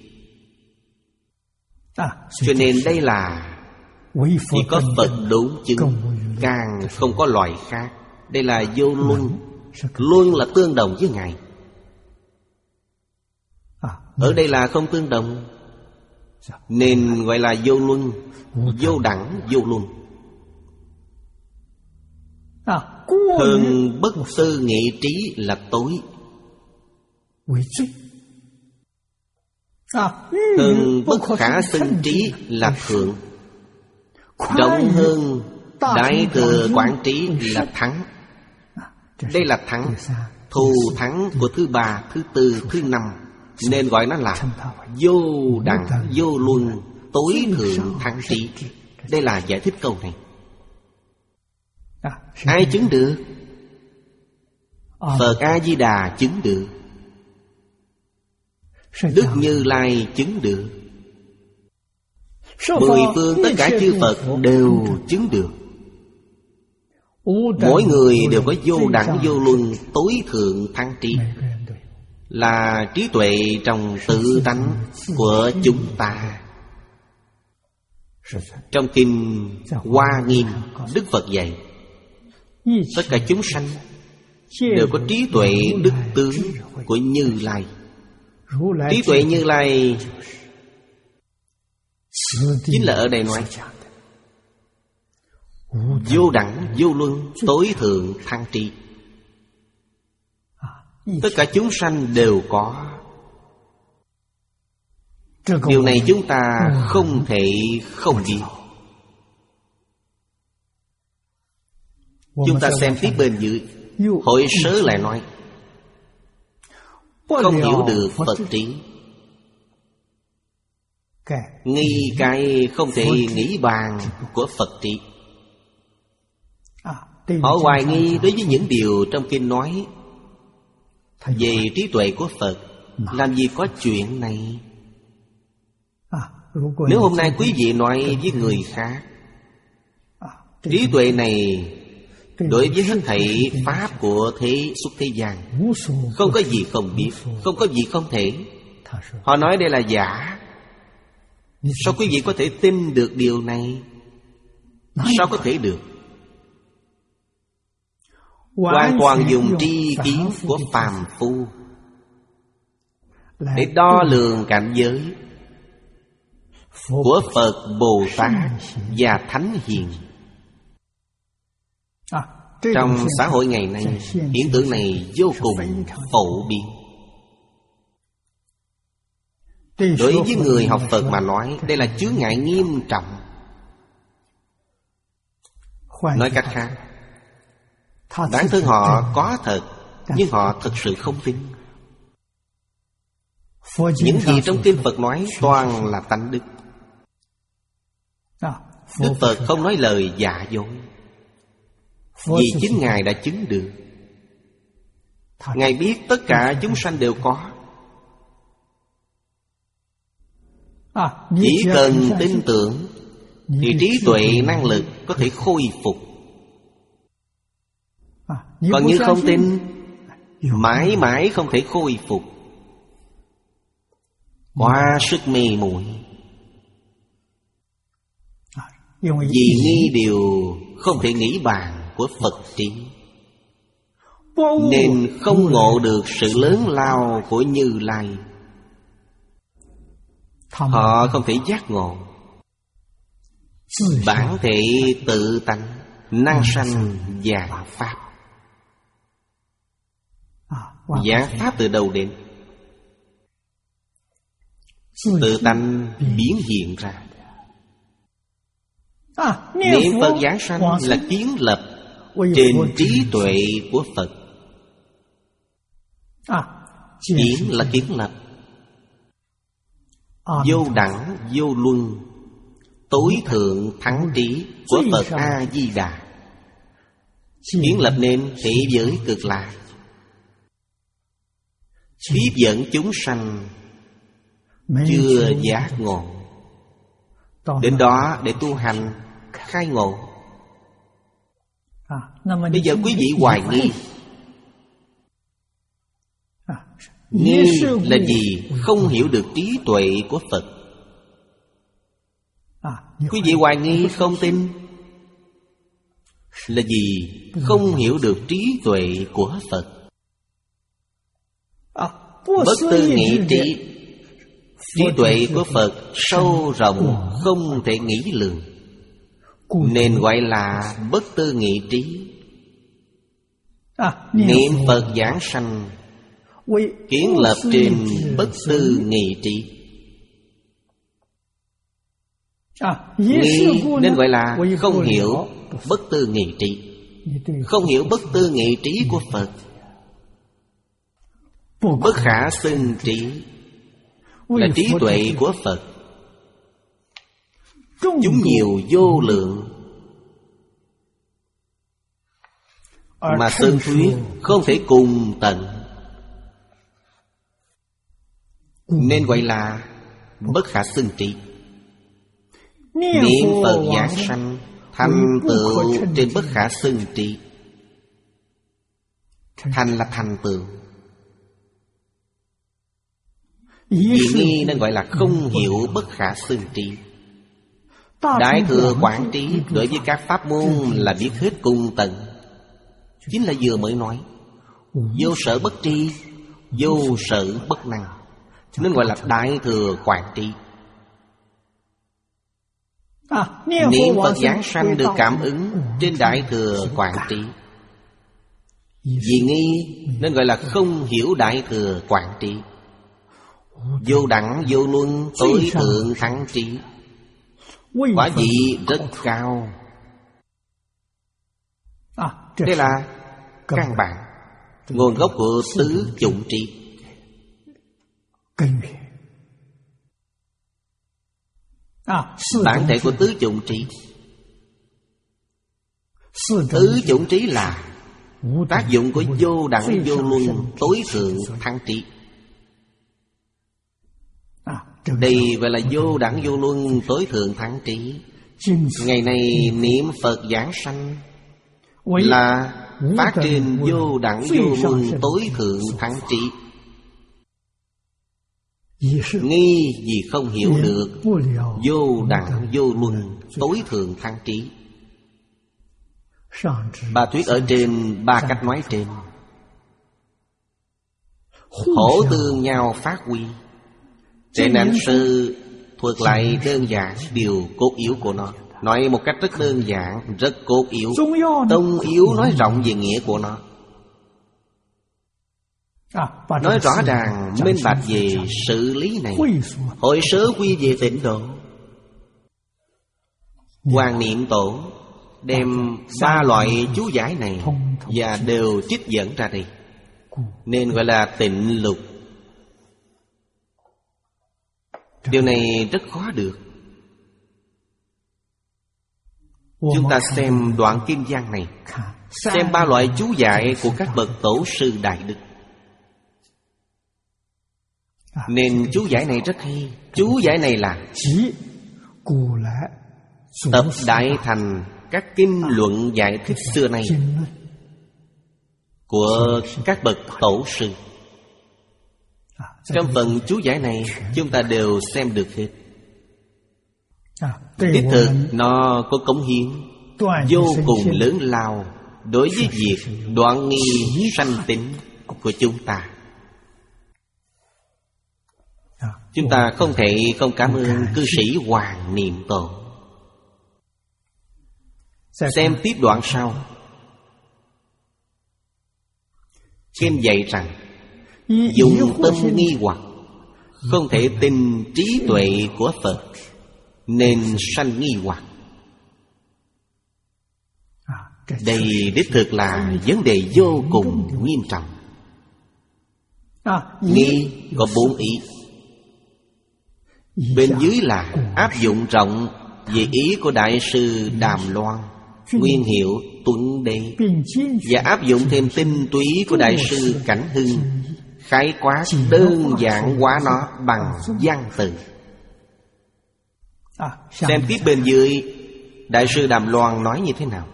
Speaker 1: Cho nên đây là chỉ có Phật đúng chứng, càng không có loại khác. Đây là vô luân. Luân là tương đồng với Ngài. Ở đây là không tương đồng, nên gọi là vô luân, vô đẳng, vô luân. Hơn bất tư nghị trí là tối. Hơn bất khả xưng trí là thượng. Rộng hơn đại thừa quảng trí là thắng. Đây là thắng, thù thắng của thứ ba, thứ tư, thứ năm. Nên gọi nó là vô đẳng, vô luân, tối thượng thắng trí. Đây là giải thích câu này. Ai chứng được? Phật A-di-đà chứng được, Đức Như Lai chứng được, mười phương tất cả chư Phật đều chứng được. Mỗi người đều có vô đẳng vô luân tối thượng thăng trí, là trí tuệ trong tự tánh của chúng ta. Trong kinh Hoa Nghiêm, Đức Phật dạy tất cả chúng sanh đều có trí tuệ đức tướng của Như Lai. Trí tuệ Như Lai chính là ở đây nói vô đẳng vô luân tối thượng thăng trí. Tất cả chúng sanh đều có. Điều này chúng ta không thể không biết. Chúng ta xem tiếp bên dưới, Hội Sớ lại nói không hiểu được Phật trí, nghi cái không thể nghĩ bàn của Phật trí. Họ hoài nghi đối với những điều trong kinh nói về trí tuệ của Phật. Làm gì có chuyện này? Nếu hôm nay quý vị nói với người khác trí tuệ này đối với hết thảy pháp của thế xuất thế gian không có gì không biết, không có gì không thể, họ nói đây là giả. Sao quý vị có thể tin được điều này? Sao có thể được? Hoàn toàn dùng tri kiến của phàm phu để đo lường cảnh giới của Phật, Bồ Tát và Thánh Hiền. Trong xã hội ngày nay, hiện tượng này vô cùng phổ biến. Đối với người học Phật mà nói, đây là chướng ngại nghiêm trọng. Nói cách khác, bản thân họ có thật, nhưng họ thực sự không tin. Những gì trong kinh Phật nói toàn là tánh đức. Đức Phật không nói lời giả dối, vì chính Ngài đã chứng được. Ngài biết tất cả chúng sanh đều có. Chỉ cần tin tưởng thì trí tuệ năng lực có thể khôi phục. Còn như không tin, mãi mãi không thể khôi phục. Quá sức mê muội. Vì nghi điều không thể nghĩ bàn của Phật trí, nên không ngộ được sự lớn lao của Như Lai. Họ không thể giác ngộ bản thể tự tánh năng sanh vạn pháp. Vạn pháp từ đâu đến? Tự tánh biến hiện ra. Niệm Phật giảng sanh là kiến lập trên trí tuệ của Phật. Kiến là kiến lập vô đẳng vô luân tối thượng thắng trí của Phật A-di-đà, kiến lập nên thế giới cực lạc, tiếp dẫn chúng sanh chưa giác ngộ đến đó để tu hành khai ngộ. Bây giờ quý vị hoài nghi. Nghi là gì? Không hiểu được trí tuệ của Phật. Quý vị hoài nghi không tin là gì? Không hiểu được trí tuệ của Phật. Bất tư nghị trí. Trí tuệ của Phật sâu rộng không thể nghĩ lường, nên gọi là bất tư nghị trí. Niệm Phật giảng sanh kiến lập trên bất tư nghị trí. Nghi nên gọi là không hiểu bất tư nghị trí. Không hiểu bất tư nghị trí của Phật. Bất khả xưng trí là trí tuệ của Phật. chúng nhiều vô lượng. Mà sơn thuyết không thể cùng tận, nên gọi là bất khả xưng trị. Niệm Phật giảng sanh thành tựu trên bất khả xưng trị. Thành là thành tựu, vì nghi nên gọi là không hiểu bất khả xưng trị. Đại thừa quảng trí đối với các pháp môn là biết hết cùng tận. Chính là vừa mới nói vô sở bất tri, vô sở bất năng, nên gọi là đại thừa quảng trí. Niệm Phật giảng sanh được cảm ứng trên đại thừa quảng trí. Vì nghi nên gọi là không hiểu đại thừa quảng trí. Vô đẳng vô luân tối thượng thắng trí, quả vị rất cao. Đây là căn bản, nguồn gốc của tứ chủng trí. Bản thể của tứ chủng trí. Tứ chủng trí là tác dụng của vô đẳng vô luân tối thượng thắng trí. Đây gọi là vô đẳng vô luân tối thượng thắng trí. Ngày nay niệm Phật giảng sanh là phát trên vô đẳng vô luân tối thượng thắng trí. Nghi vì không hiểu được vô đẳng vô luân tối thượng thắng trí. Bà thuyết ở trên ba cách nói trên, hỗ tương nhau phát huy. Trên Anh sư thuật lại đơn giản điều cốt yếu của nó, nói một cách rất đơn giản, rất cốt yếu. Tông yếu nói rộng về nghĩa của nó, nói rõ ràng minh bạch về sự lý này. Hội sớ quy về tịnh độ. Hoàng Niệm Tổ đem ba loại chú giải này và đều trích dẫn ra đây, nên gọi là tịnh lục. Điều này rất khó được. Chúng ta xem đoạn kinh văn này, xem ba loại chú giải của các bậc tổ sư đại đức. Nên chú giải này rất hay. Chú giải này là tập đại thành các kinh luận giải thích xưa nay của các bậc tổ sư. Trong phần chú giải này chúng ta đều xem được hết. Đích thực nó có cống hiến vô cùng lớn lao đối với việc đoạn nghi sanh tính của chúng ta. Chúng ta không thể không cảm ơn cư sĩ Hoàng Niệm Tổ. Xem tiếp đoạn sau. Kinh dạy rằng dùng tâm nghi hoặc không thể tin trí tuệ của Phật, nên sanh nghi hoặc. Đây đích thực là vấn đề vô cùng nghiêm trọng. Nghi có bốn ý. Bên dưới là áp dụng rộng về ý của Đại sư Đàm Loan, nguyên hiệu Tuấn Đế, và áp dụng thêm tinh túy của Đại sư Cảnh Hưng, khái quát đơn giản hóa nó bằng văn từ. Xem tiếp bên dưới, Đại sư Đàm Loan nói như thế nào,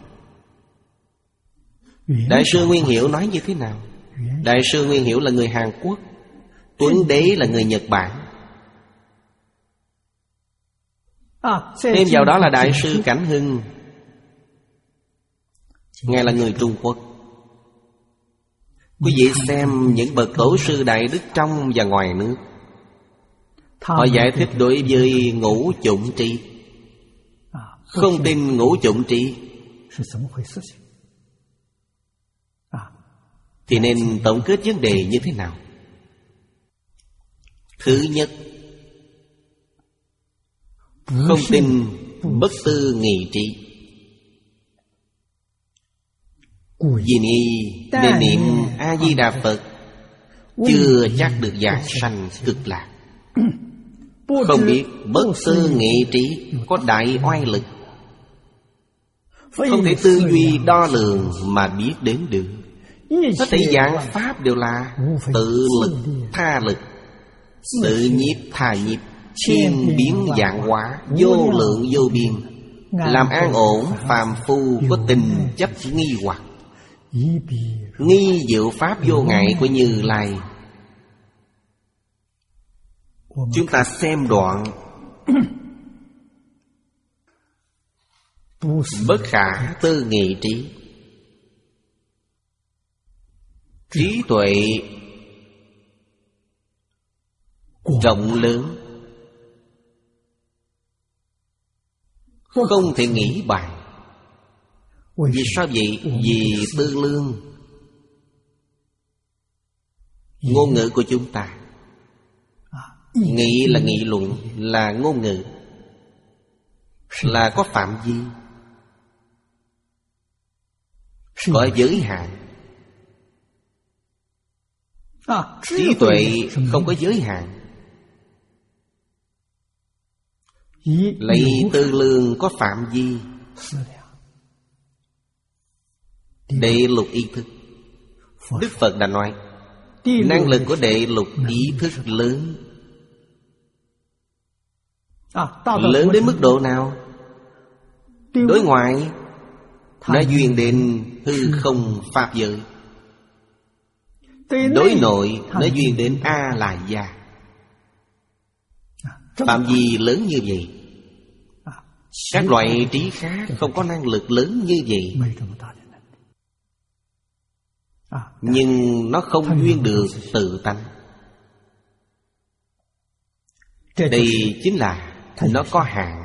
Speaker 1: Đại sư Nguyên Hiểu nói như thế nào. Đại sư Nguyên Hiểu là người Hàn Quốc, Tuấn Đế là người Nhật Bản. Thêm vào đó là Đại sư Cảnh Hưng, Ngài là người Trung Quốc. Quý vị xem những bậc tổ sư đại đức trong và ngoài nước, họ giải thích đối với ngũ chủng trí. Không tin ngũ chủng trí thì nên tổng kết vấn đề như thế nào? Thứ nhất, không tin bất tư nghị trí. Vì nghi nên niệm A-di-đà Phật chưa chắc được giảng sanh cực lạc. Không biết bất tư nghị trí có đại oai lực, không thể tư duy đo lường mà biết đến được. Tất thảy dạng pháp đều là tự lực tha lực, tự nhiếp tha nhiếp, thiên biến vạn hóa, vô lượng vô biên, làm an ổn phàm phu có tình chấp nghi hoặc. Nghi diệu pháp vô ngại của Như Lai. Chúng ta xem đoạn bất khả tư nghị trí. Trí tuệ rộng lớn, không thể nghĩ bàn. Vì sao vậy? Vì tư lương. Ngôn ngữ của chúng ta, nghị là nghị luận, là ngôn ngữ, là có phạm vi, có giới hạn. Trí tuệ không có giới hạn. Lấy tư lương có phạm vi. Đệ lục ý thức, Đức Phật đã nói năng lực của đệ lục ý thức lớn. Lớn đến mức độ nào? Đối ngoại nó duyên đến hư không pháp giới, đối nội nó duyên đến A La Gia. Phạm vi lớn như vậy. Các loại trí khác không có năng lực lớn như vậy, nhưng nó không duyên được tự tánh. Đây chính là nó có hạn.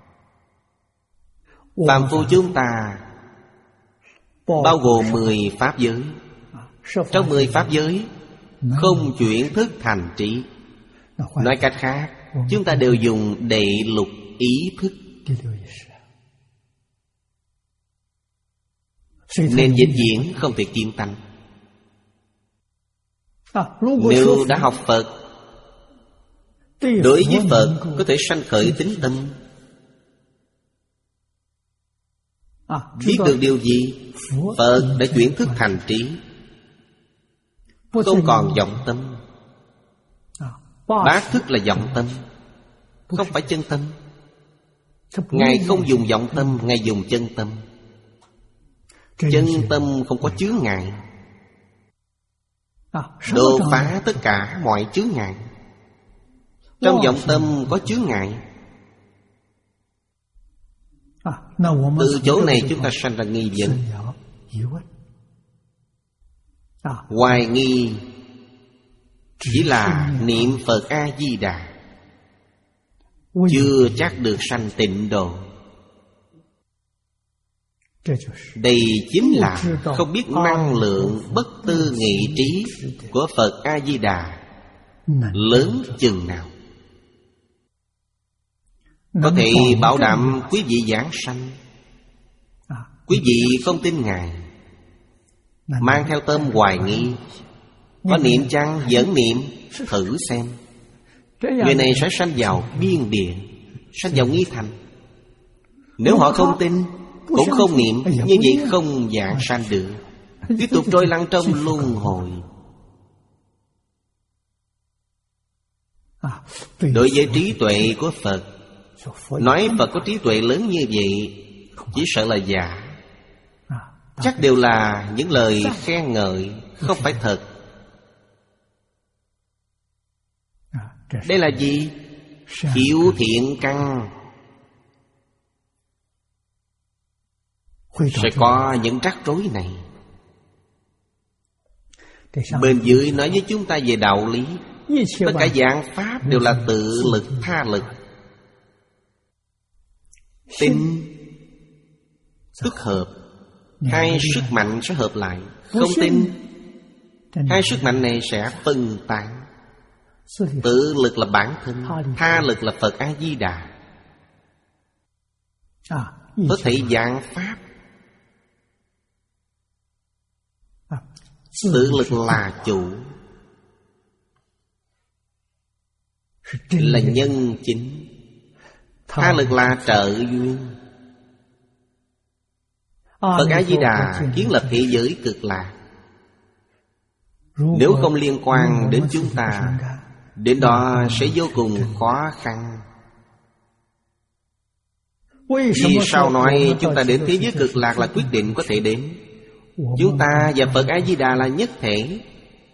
Speaker 1: Phàm phu chúng ta bao gồm mười pháp giới. Trong mười pháp giới không chuyển thức thành trí. Nói cách khác, chúng ta đều dùng đệ lục ý thức. Nên vĩnh viễn không thể kiên tánh. Nếu đã học Phật, đối với Phật có thể sanh khởi tín tâm. Biết được điều gì? Phật đã chuyển thức thành trí, không còn vọng tâm. Bát thức là vọng tâm, không phải chân tâm. Ngài không dùng vọng tâm, Ngài dùng chân tâm. Chân tâm không có chướng ngại, đột phá tất cả mọi chướng ngại. Trong vọng tâm có chướng ngại. Từ chỗ này chúng ta sanh ra nghi vấn, hoài nghi. Chỉ là niệm Phật A-di-đà, chưa chắc được sanh tịnh độ. Đây chính là không biết năng lượng bất tư nghị trí của Phật A-di-đà lớn chừng nào. Có thể bảo đảm quý vị giảng sanh. Quý vị không tin Ngài, mang theo tâm hoài nghi, có niệm chăng? Vẫn niệm. Thử xem, người này sẽ sanh vào biên địa, sanh vào nghi thành. Nếu họ không tin, cũng không niệm, như vậy không giảng sanh được, tiếp tục trôi lăn trong luân hồi. Đối với trí tuệ của Phật, nói Phật có trí tuệ lớn như vậy chỉ sợ là giả. Chắc đều là những lời khen ngợi, không phải thật. Đây là gì? Hiểu thiện căn. Sẽ có những rắc rối này. Bên dưới nói với chúng ta về đạo lý. Tất cả dạng pháp đều là tự lực tha lực. Tin tức hợp, hai sức mạnh sẽ hợp lại. Không tin, hai sức mạnh này sẽ phân tán. Tự lực là bản thân, tha lực là Phật A-di-đà. Có thể dạng pháp. Tự lực là chủ, là nhân chính, tha lực là trợ duyên. Phật A-di-đà kiến lập thế giới cực lạc. Nếu không liên quan đến chúng ta, đến đó sẽ vô cùng khó khăn. Vì sao nói chúng ta đến thế giới cực lạc là quyết định có thể đến? Chúng ta và Phật A-di-đà là nhất thể.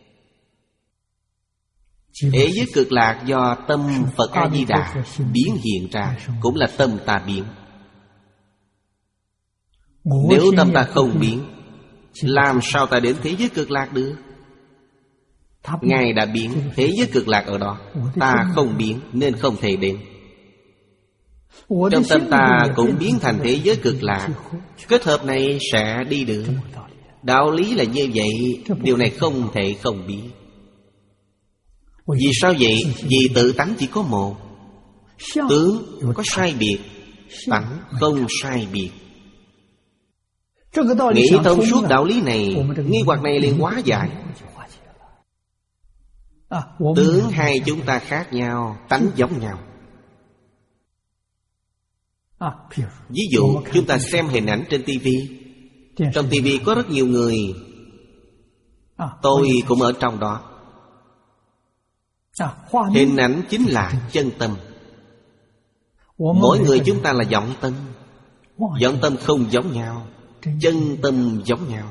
Speaker 1: Thế giới cực lạc do tâm Phật A-di-đà biến hiện ra, cũng là tâm ta biến. Nếu tâm ta không biến, làm sao ta đến thế giới cực lạc được? Ngài đã biến, thế giới cực lạc ở đó. Ta không biến nên không thể đến. Trong tâm ta cũng biến thành thế giới cực lạc. Kết hợp này sẽ đi được. Đạo lý là như vậy. Điều này không thể không biết. Vì sao vậy? Vì tự tánh chỉ có một. Tướng có sai biệt, tánh không sai biệt. Nghĩ thông suốt đạo lý này, nghi hoặc này liền hóa giải. Tướng hai chúng ta khác nhau, tánh giống nhau. Ví dụ chúng ta xem hình ảnh trên tivi. Trong tivi có rất nhiều người. Tôi cũng ở trong đó. Hình ảnh chính là chân tâm. Mỗi người chúng ta là vọng tâm. Vọng tâm không giống nhau, chân tâm giống nhau.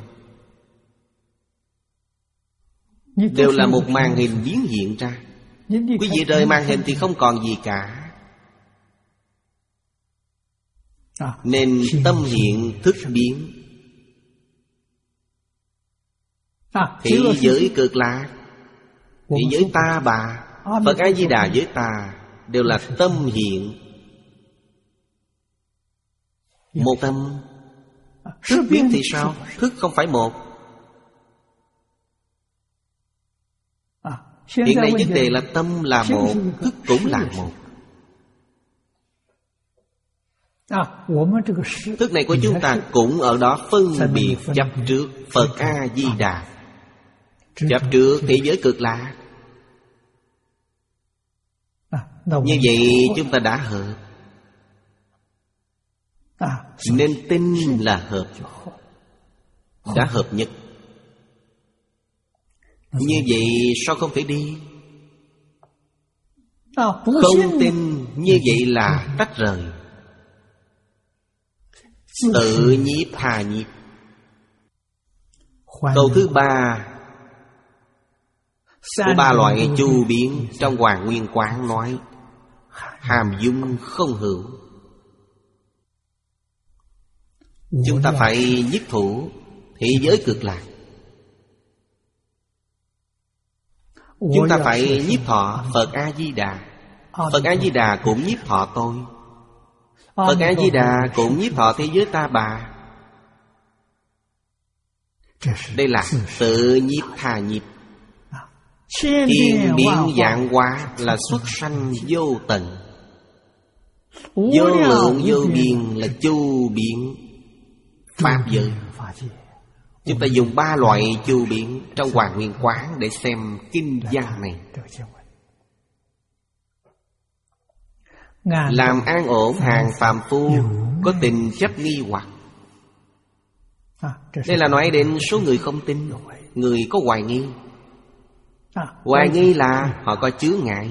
Speaker 1: Đều là một màn hình biến hiện ra. Quý vị rời màn hình thì không còn gì cả. Nên tâm hiện thức biến. Thế giới cực lạc, thế giới ta bà, Phật A-di-đà với ta đều là tâm hiện. Một tâm. Thức biến thì sao? Thức không phải một. Hiện nay vấn đề là tâm là một, thức cũng là một. Thức này của chúng ta cũng ở đó phân biệt chấp trước Phật A-di-đà, chấp trước thế giới cực lạc. Như vậy chúng ta đã hợp. Nên tin là hợp. Đã hợp nhất. Như vậy sao không thể đi? Không tin như vậy là tách rời. Tự nhiếp hà nhiếp. Câu thứ ba của ba loại chu biến trong Hoàng Nguyên Quán nói: hàm dung không hữu. Chúng ta phải nhiếp thủ thế giới cực lạc. Chúng ta phải nhiếp thọ Phật A-di-đà. Phật A-di-đà cũng nhiếp thọ tôi. Phật A-di-đà cũng nhiếp thọ thế giới ta bà. Đây là tự nhiếp tha nhiếp. Thiên biến vạn hóa là xuất sanh vô tận. Vô lượng vô biên là chu biến pháp giới. Chúng ta dùng ba loại chu biến trong Hoàng Nguyên Quán để xem kinh văn này. Làm an ổn hàng phàm phu có tình chấp nghi hoặc. Đây là nói đến số người không tin, người có hoài nghi. Hoài nghi là họ có chướng ngại,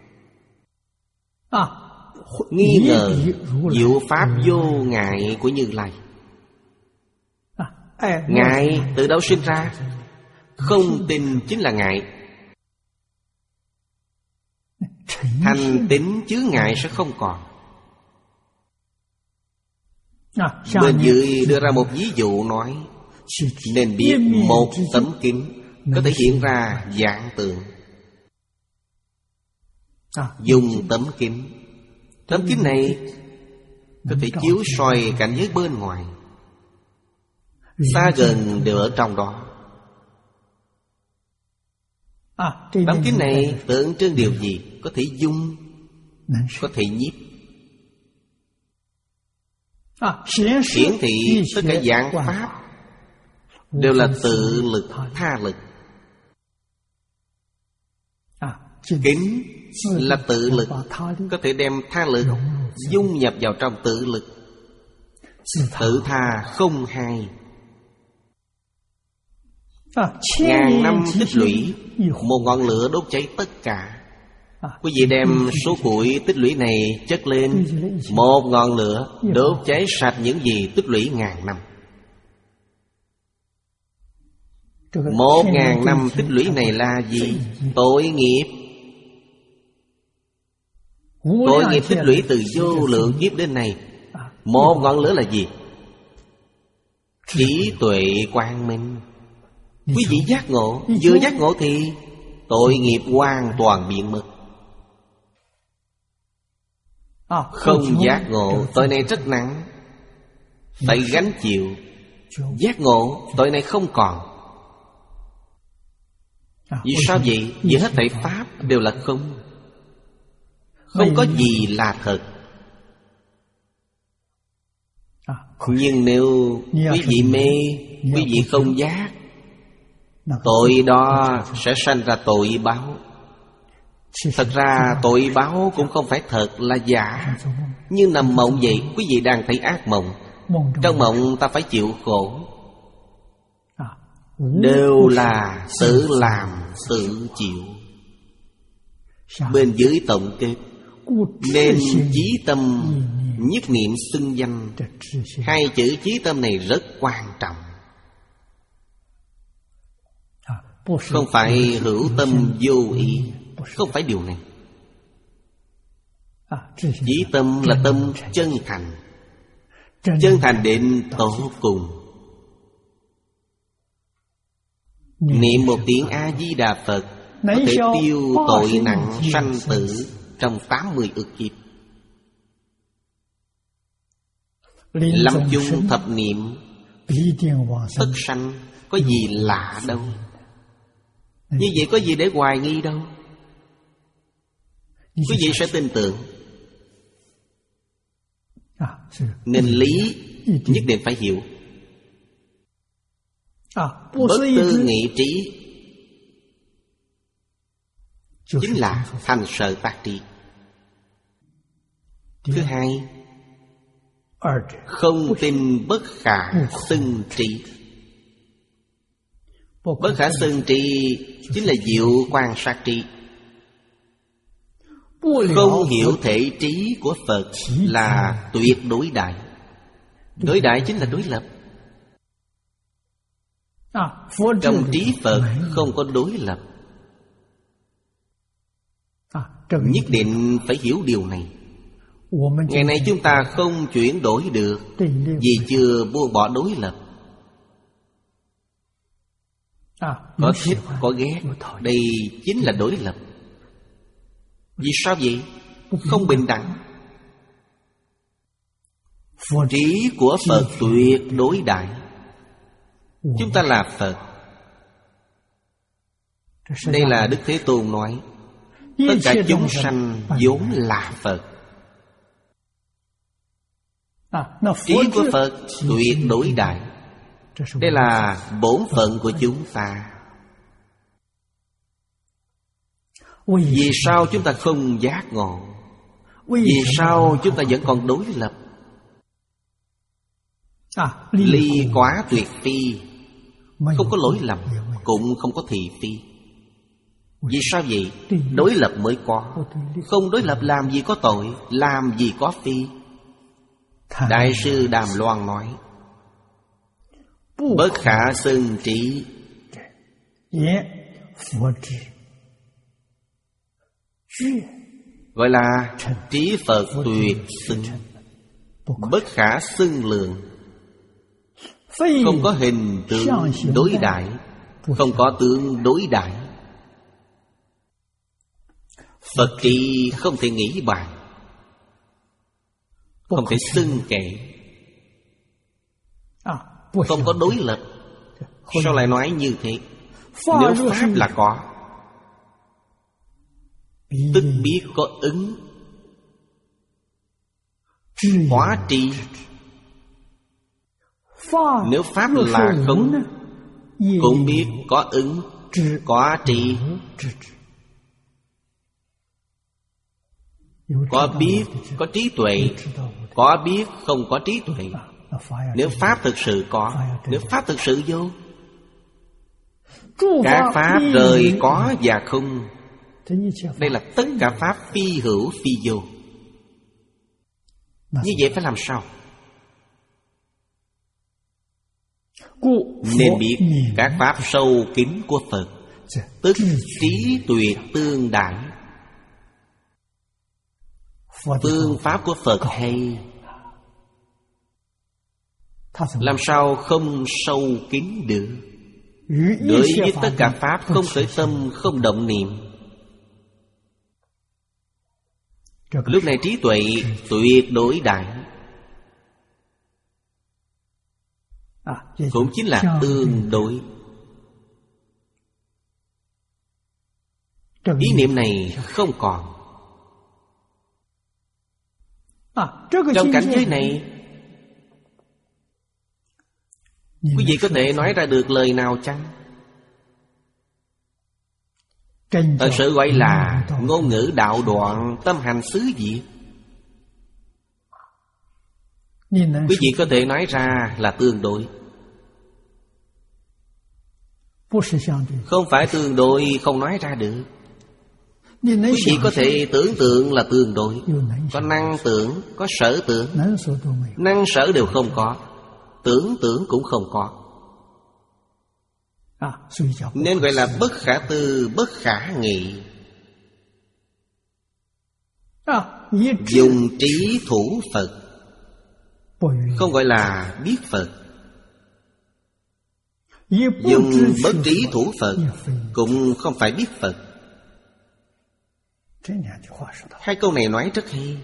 Speaker 1: nghi ngờ diệu pháp vô ngại của Như Lai. Ngại từ đâu sinh ra? Không tin chính là ngại. Thành tín chướng ngại sẽ không còn. Bên dưới đưa ra một ví dụ nói: nên biết một tấm kính có thể hiện ra vạn tượng. Dùng tấm kính. Tấm kính này có thể chiếu soi cảnh giới bên ngoài. Xa gần đều ở trong đó. Tấm kính này tượng trưng điều gì? Có thể dung, có thể nhiếp. Hiển thị tất cả dạng pháp đều là tự lực, tha lực. Kính là tự lực, có thể đem tha lực dung nhập vào trong tự lực. Tự tha không hai. Ngàn năm tích lũy, một ngọn lửa đốt cháy tất cả. Quý vị đem số củi tích lũy này chất lên, một ngọn lửa đốt cháy sạch những gì tích lũy ngàn năm. Một ngàn năm tích lũy này là gì? Tội nghiệp. Tội nghiệp tích lũy từ vô lượng kiếp đến nay. Một ngọn lửa là gì? Trí tuệ quang minh. Quý vị giác ngộ, vừa giác ngộ thì tội nghiệp hoàn toàn biến mất. Không giác ngộ, tội này rất nặng, phải gánh chịu. Giác ngộ, tội này không còn. Vì sao vậy? Vì hết thảy pháp đều là không. Không có gì là thật. Nhưng nếu quý vị mê, quý vị không giác, tội đó sẽ sanh ra tội báo. Thật ra tội báo cũng không phải thật, là giả. Như nằm mộng vậy, quý vị đang thấy ác mộng. Trong mộng ta phải chịu khổ. Đều là tự làm, tự chịu. Bên dưới tổng kết, nên chí tâm nhất niệm xưng danh. Hai chữ chí tâm này rất quan trọng. Không phải hữu tâm vô ý, không phải điều này. Chí tâm là tâm chân thành. Chân thành đến tột cùng. Niệm một tiếng A-di-đà Phật có thể tiêu tội nặng sanh tử trong tám mươi ức kiếp. Lâm chung thập niệm tất sanh, có gì lạ đâu. Như vậy có gì để hoài nghi đâu. Quý vị sẽ tin tưởng. Nên lý nhất định phải hiểu. Bất tư nghị trí chính là thành sở tác trí. Thứ hai, không tin bất khả xưng trí. Bất khả xưng trí chính là diệu quan sát trí. Không hiểu thể trí của Phật là tuyệt đối đại. Đối đại chính là đối lập. Trong trí Phật không có đối lập. Nhất định phải hiểu điều này. Ngày nay chúng ta không chuyển đổi được, vì chưa buông bỏ đối lập. Có thích, có ghét, đây chính là đối lập. Vì sao vậy? Không bình đẳng. Trí của Phật tuyệt đối đại. Chúng ta là Phật. Đây là Đức Thế Tôn nói, tất cả chúng sanh vốn là Phật. Trí của Phật tuyệt đối đại. Đây là bổn phận của chúng ta. Vì sao chúng ta không giác ngộ? Vì sao chúng ta vẫn còn đối lập? Ly quá tuyệt phi, không có lỗi lầm, cũng không có thị phi. Vì sao vậy? Đối lập mới có. Không đối lập làm gì có tội, làm gì có phi. Đại sư Đàm Loan nói, bất khả xưng trí, gọi là trí Phật tuyệt xưng. Bất khả xưng lượng, không có hình tượng đối đãi, không có tướng đối đãi. Phật trí không thể nghĩ bàn, không thể xưng kể, không có đối lập. Sao lại nói như thế? Nếu Pháp là có, tức biết có ứng. Hóa tri. Nếu Pháp là không, cũng biết có ứng, có tri. Có biết, có trí tuệ. Có biết, không có trí tuệ. Nếu Pháp thực sự có, nếu Pháp thực sự vô, các Pháp rời có và không. Đây là tất cả Pháp phi hữu phi vô. Như vậy phải làm sao? Nên biết các Pháp sâu kín của Phật, tức trí tuyệt tương đãi. Phương pháp của Phật hay, làm sao không sâu kín được? Đối với tất cả Pháp không khởi tâm, không động niệm. Lúc này trí tuệ tuyệt đối đại, cũng chính là tương đối. Ý niệm này không còn. Trong cảnh giới này, quý vị có thể nói ra được lời nào chăng? Thật sự gọi là ngôn ngữ đạo đoạn, tâm hành xứ diệt. Quý vị có thể nói ra là tương đối. Không phải tương đối không nói ra được. Quý vị có thể tưởng tượng là tương đối. Có năng tưởng, có sở tưởng. Năng sở đều không có, tưởng tưởng cũng không có. Nên gọi là bất khả tư, bất khả nghị. Dùng trí thủ Phật, không gọi là biết Phật. Dùng bất trí thủ Phật, cũng không phải biết Phật. Hai câu này nói rất hay.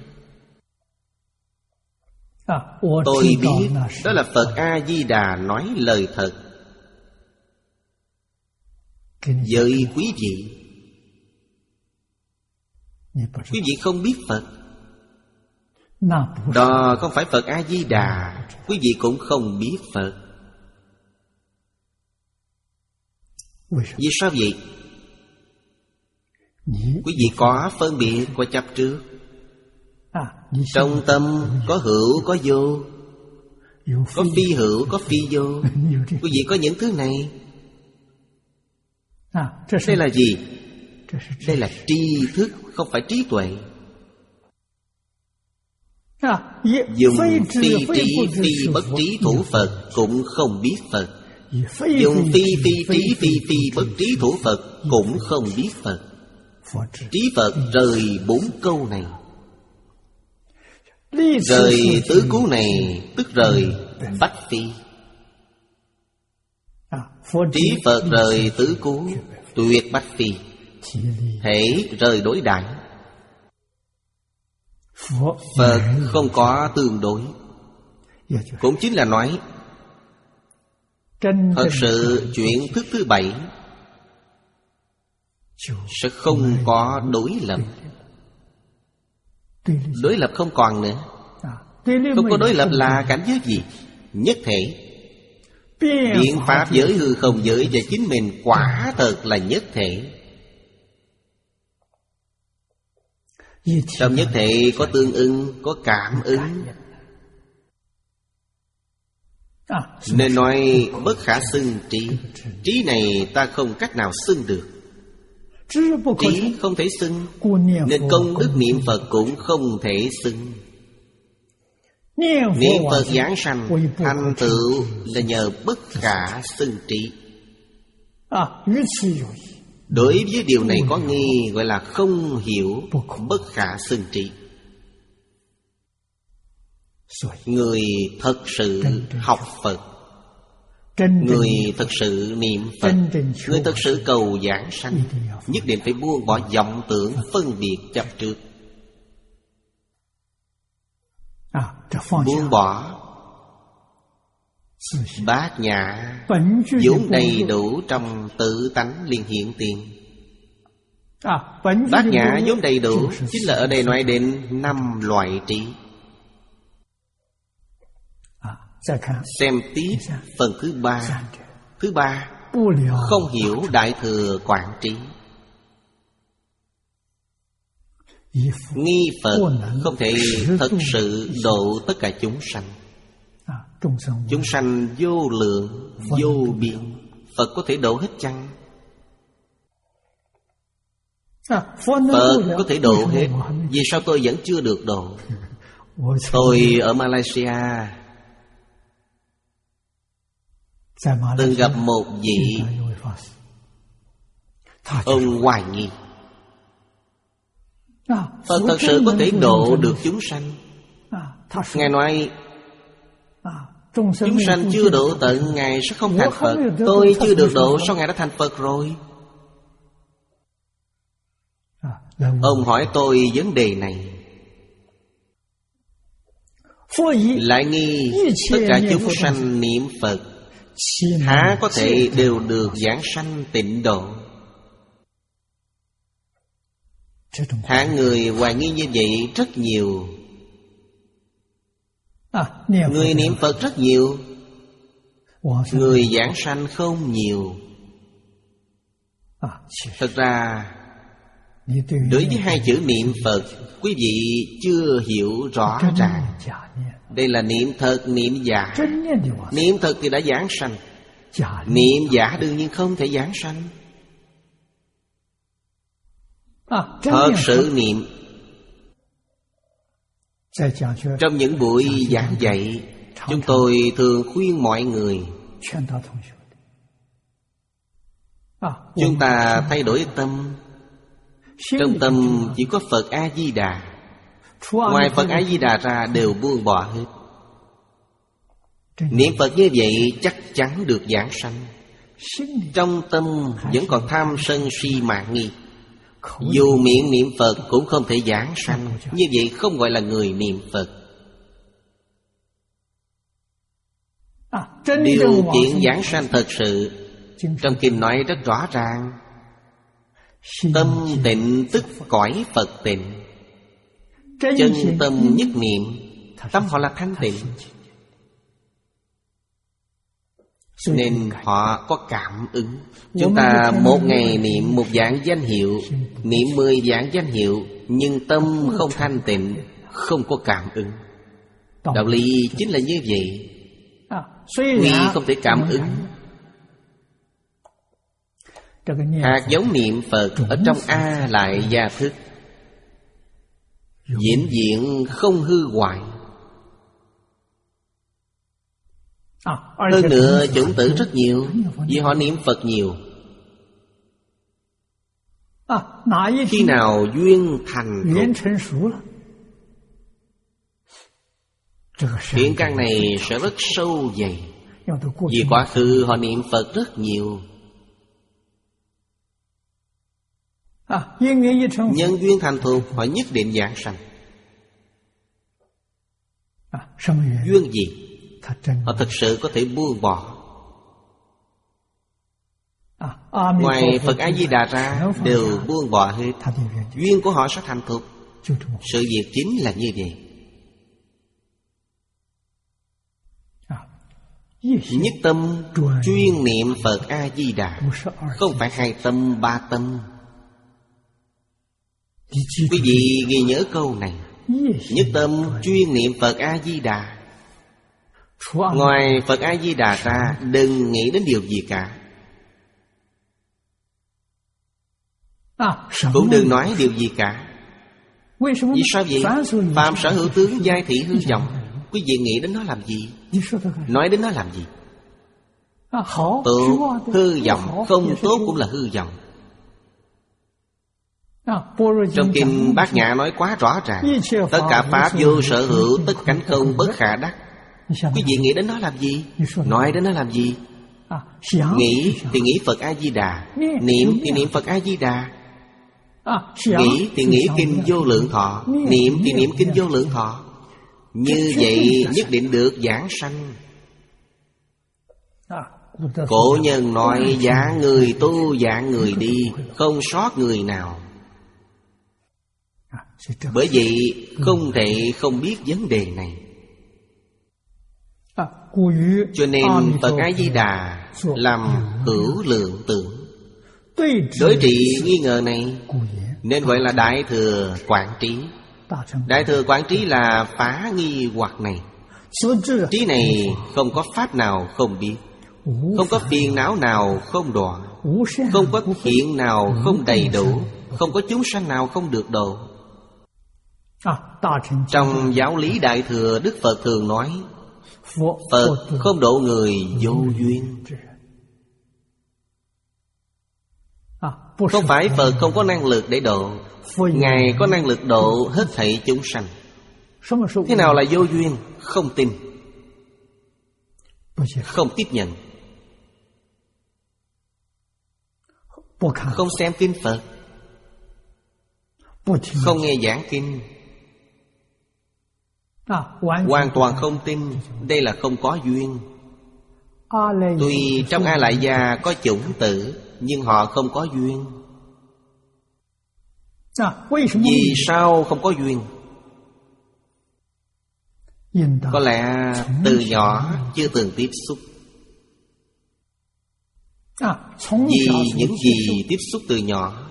Speaker 1: Tôi biết đó là Phật A-di-đà nói lời thật với quý vị. Quý vị không biết Phật, đó không phải Phật A-di-đà. Quý vị cũng không biết Phật. Vì sao vậy? Quý vị có phân biệt, có chấp trước. Trong tâm có hữu, có vô, có phi hữu, có phi vô. Quý vị có những thứ này. Đây là gì? Đây là tri thức, không phải trí tuệ. Dùng phi trí, phi bất trí thủ Phật, cũng không biết Phật. Dùng phi phi trí, phi phi bất trí thủ Phật, cũng không biết Phật. Trí Phật rời bốn câu này. Rời tứ cú này, tức rời bách phi. Trí Phật rời tứ cú, tuyệt bách phi. Thể rời đối đãi. Phật không có tương đối. Cũng chính là nói, thật sự chuyện thức thứ bảy sẽ không có đối lập. Đối lập không còn nữa. Không có đối lập là cảnh giới gì? Nhất thể. Biện pháp giới, hư không giới và chính mình quả thật là nhất thể. Trong nhất thể có tương ưng, có cảm ứng. Nên nói bất khả xưng trí. Trí này ta không cách nào xưng được. Trí không thể xưng, nên công đức niệm Phật cũng không thể xưng. Niệm Phật giảng sanh thành tựu là nhờ bất khả xưng trí. Đối với điều này có nghi, gọi là không hiểu, bất khả xưng trí. Người thật sự học Phật, người thật sự niệm Phật, người thật sự cầu giảng sanh, nhất định phải buông bỏ vọng tưởng phân biệt chấp trước. Buông bỏ bát nhã vốn đầy đủ trong tự tánh liền hiện tiền. Bát nhã vốn đầy đủ chính là ở đây nói đến năm loại trí. Xem tiếp phần thứ ba. Thứ ba, không hiểu đại thừa quảng trí. nghi Phật không thể thật sự độ tất cả chúng sanh. Chúng sanh vô lượng, vô biên, Phật có thể độ hết chăng? Phật có thể độ hết. Vì sao tôi vẫn chưa được độ? Tôi ở Malaysia từng gặp một vị, ông hoài nghi Phật thật sự có thể độ được chúng sanh. Ngài nói chúng sanh chưa độ tận, Ngài sẽ không thành Phật. Tôi chưa được độ, sao Ngài đã thành Phật rồi? Ông hỏi tôi vấn đề này, lại nghi tất cả chúng sanh niệm Phật há có thể đều được giảng sanh tịnh độ? Hạng người hoài nghi như vậy rất nhiều. Người niệm Phật rất nhiều, người giảng sanh không nhiều. Thật ra đối với hai chữ niệm Phật, quý vị chưa hiểu rõ ràng. Đây là niệm thật, niệm giả. Niệm thật thì đã giảng sanh, niệm giả đương nhiên không thể giảng sanh. Thật sự niệm. Trong những buổi giảng dạy, chúng tôi thường khuyên mọi người chúng ta thay đổi tâm. Trong tâm chỉ có Phật A-di-đà, ngoài Phật A-di-đà ra đều buông bỏ hết. Niệm Phật như vậy chắc chắn được giảng sanh. Trong tâm vẫn còn tham sân si mạn nghi, dù miệng niệm Phật cũng không thể giảng sanh. Như vậy không gọi là người niệm Phật. Điều kiện giảng sanh thật sự trong kinh nói rất rõ ràng. Tâm tịnh tức cõi Phật tịnh. Chân tâm nhất niệm, tâm họ là thanh tịnh, nên họ có cảm ứng. Chúng ta một ngày niệm một dạng danh hiệu, niệm mười dạng danh hiệu, nhưng tâm không thanh tịnh, không có cảm ứng. Đạo lý chính là như vậy. Tuy không thể cảm ứng, hạt giống niệm Phật ở trong A Lại Gia Thức vĩnh viễn không hư hoại. Hơn nữa chủng tử rất nhiều, vì họ niệm Phật nhiều. Khi nào duyên thành thục, thiện căn này sẽ rất sâu dày. Vì quá khứ họ niệm Phật rất nhiều. Nhân duyên thành thục, họ nhất định giảng sanh. Duyên gì? Họ thực sự có thể buông bỏ. Ngoài Phật A-di-đà ra đều buông bỏ hết. Duyên của họ sẽ thành thục. Sự việc chính là như vậy. Nhất tâm chuyên niệm Phật A-di-đà, không phải hai tâm ba tâm. Quý vị ghi nhớ câu này. Nhất tâm chuyên niệm Phật A-di-đà. Ngoài Phật A-di-đà ra đừng nghĩ đến điều gì cả. Cũng đừng nói điều gì cả. Vì sao vậy? Phạm sở hữu tướng giai thị hư vọng. Quý vị nghĩ đến nó làm gì? Nói đến nó làm gì? Tốt, hư vọng, không tốt cũng là hư vọng. Trong kinh Bát Nhã nói quá rõ ràng. Tất cả pháp vô sở hữu, tất cánh không, bất khả đắc. Quý vị nghĩ đến nó làm gì? Nói đến nó làm gì? Nghĩ thì nghĩ Phật A-di-đà, niệm thì niệm Phật A-di-đà. Nghĩ thì nghĩ kinh Vô Lượng Thọ, niệm thì niệm kinh Vô Lượng Thọ. Như vậy nhất định được giảng sanh. Cổ nhân nói dạng người tu dạng người đi, không sót người nào. Bởi vậy không thể không biết vấn đề này. Cho nên Phật A-di-đà làm hữu lượng tưởng. Đối trị nghi ngờ này nên gọi là Đại Thừa Quảng Trí. Đại Thừa Quảng Trí là phá nghi hoặc này. Trí này không có pháp nào không biết, không có phiền não nào không đoạn, không có thiện nào không đầy đủ, không có chúng sanh nào không được độ. Trong giáo lý Đại Thừa, Đức Phật thường nói Phật không độ người vô duyên. Không phải Phật không có năng lực để độ, Ngài có năng lực độ hết thảy chúng sanh. Thế nào là vô duyên? Không tin, không tiếp nhận, không xem kinh Phật, không nghe giảng kinh, hoàn toàn không tin. Đây là không có duyên. Tuy trong A Lại Gia có chủng tử, nhưng họ không có duyên. Vì sao không có duyên? Có lẽ từ nhỏ chưa từng tiếp xúc. Vì những gì tiếp xúc từ nhỏ,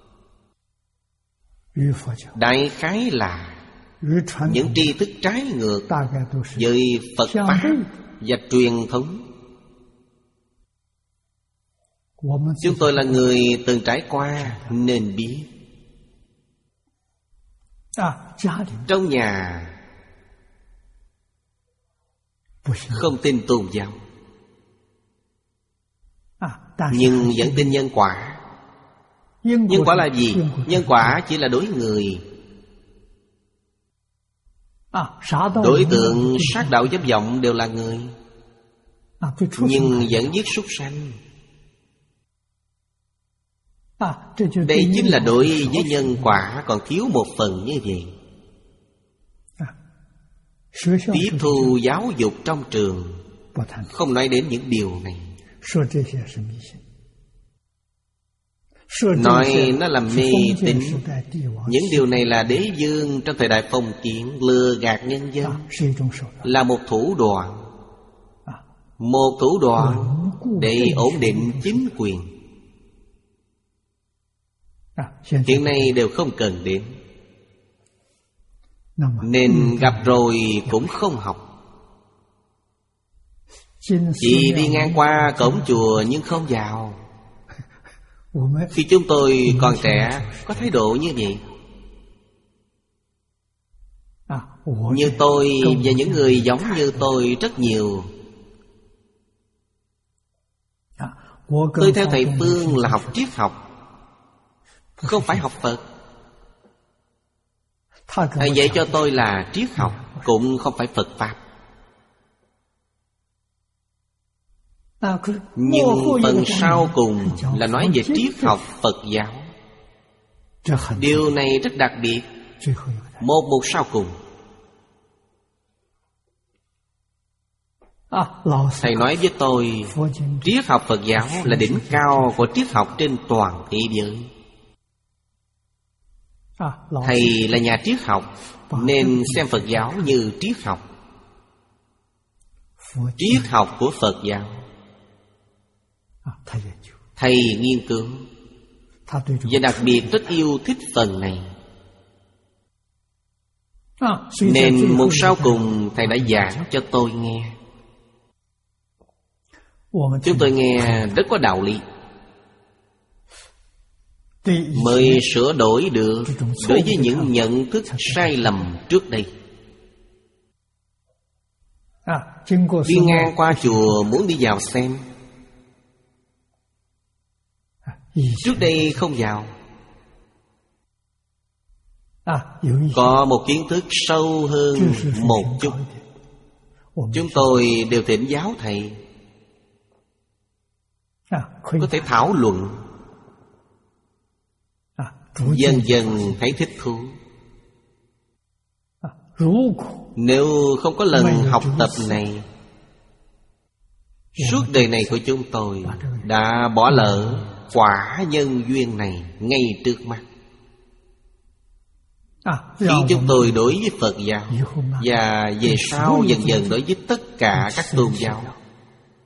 Speaker 1: đại khái là những tri thức trái ngược với Phật Pháp và truyền thống. Chúng tôi là người từng trải qua nên biết. Trong nhà không tin tôn giáo, nhưng vẫn tin nhân quả. Nhân quả là gì? Nhân quả chỉ là đối người. Đối tượng sát đạo chấp vọng đều là người, nhưng vẫn giết súc sanh. Đây chính là đối với nhân quả còn thiếu một phần như vậy. Tiếp thu giáo dục trong trường không nói đến những điều này, nói nó là mê tín. Những điều này là đế vương trong thời đại phong kiến lừa gạt nhân dân, là một thủ đoạn, một thủ đoạn để ổn định chính quyền. Hiện nay đều không cần đến, nên gặp rồi cũng không học. Chỉ đi ngang qua cổng chùa nhưng không vào. Khi chúng tôi còn trẻ có thái độ như vậy. Như tôi và những người giống như tôi rất nhiều. Tôi theo thầy Phương là học triết học, không phải học Phật. Thầy dạy cho tôi là triết học, cũng không phải Phật Pháp. Nhưng phần sau cùng là nói về triết học Phật giáo. Điều này rất đặc biệt. Một mục sau cùng, thầy nói với tôi triết học Phật giáo là đỉnh cao của triết học trên toàn thế giới. Thầy là nhà triết học nên xem Phật giáo như triết học. Triết học của Phật giáo thầy nghiên cứu, và đặc biệt rất yêu thích phần này. Nên một sau cùng thầy đã giảng cho tôi nghe. Chúng tôi nghe rất có đạo lý, mới sửa đổi được đối với những nhận thức sai lầm trước đây. Đi ngang qua chùa muốn đi vào xem, trước đây không vào. Có một kiến thức sâu hơn một chút, chúng tôi đều thỉnh giáo thầy, có thể thảo luận, dần dần thấy thích thú. Nếu không có lần học tập này, suốt đời này của chúng tôi đã bỏ lỡ quả nhân duyên này ngay trước mắt, khiến chúng tôi đối với Phật giáo và về sau dần dần đối với tất cả các tôn giáo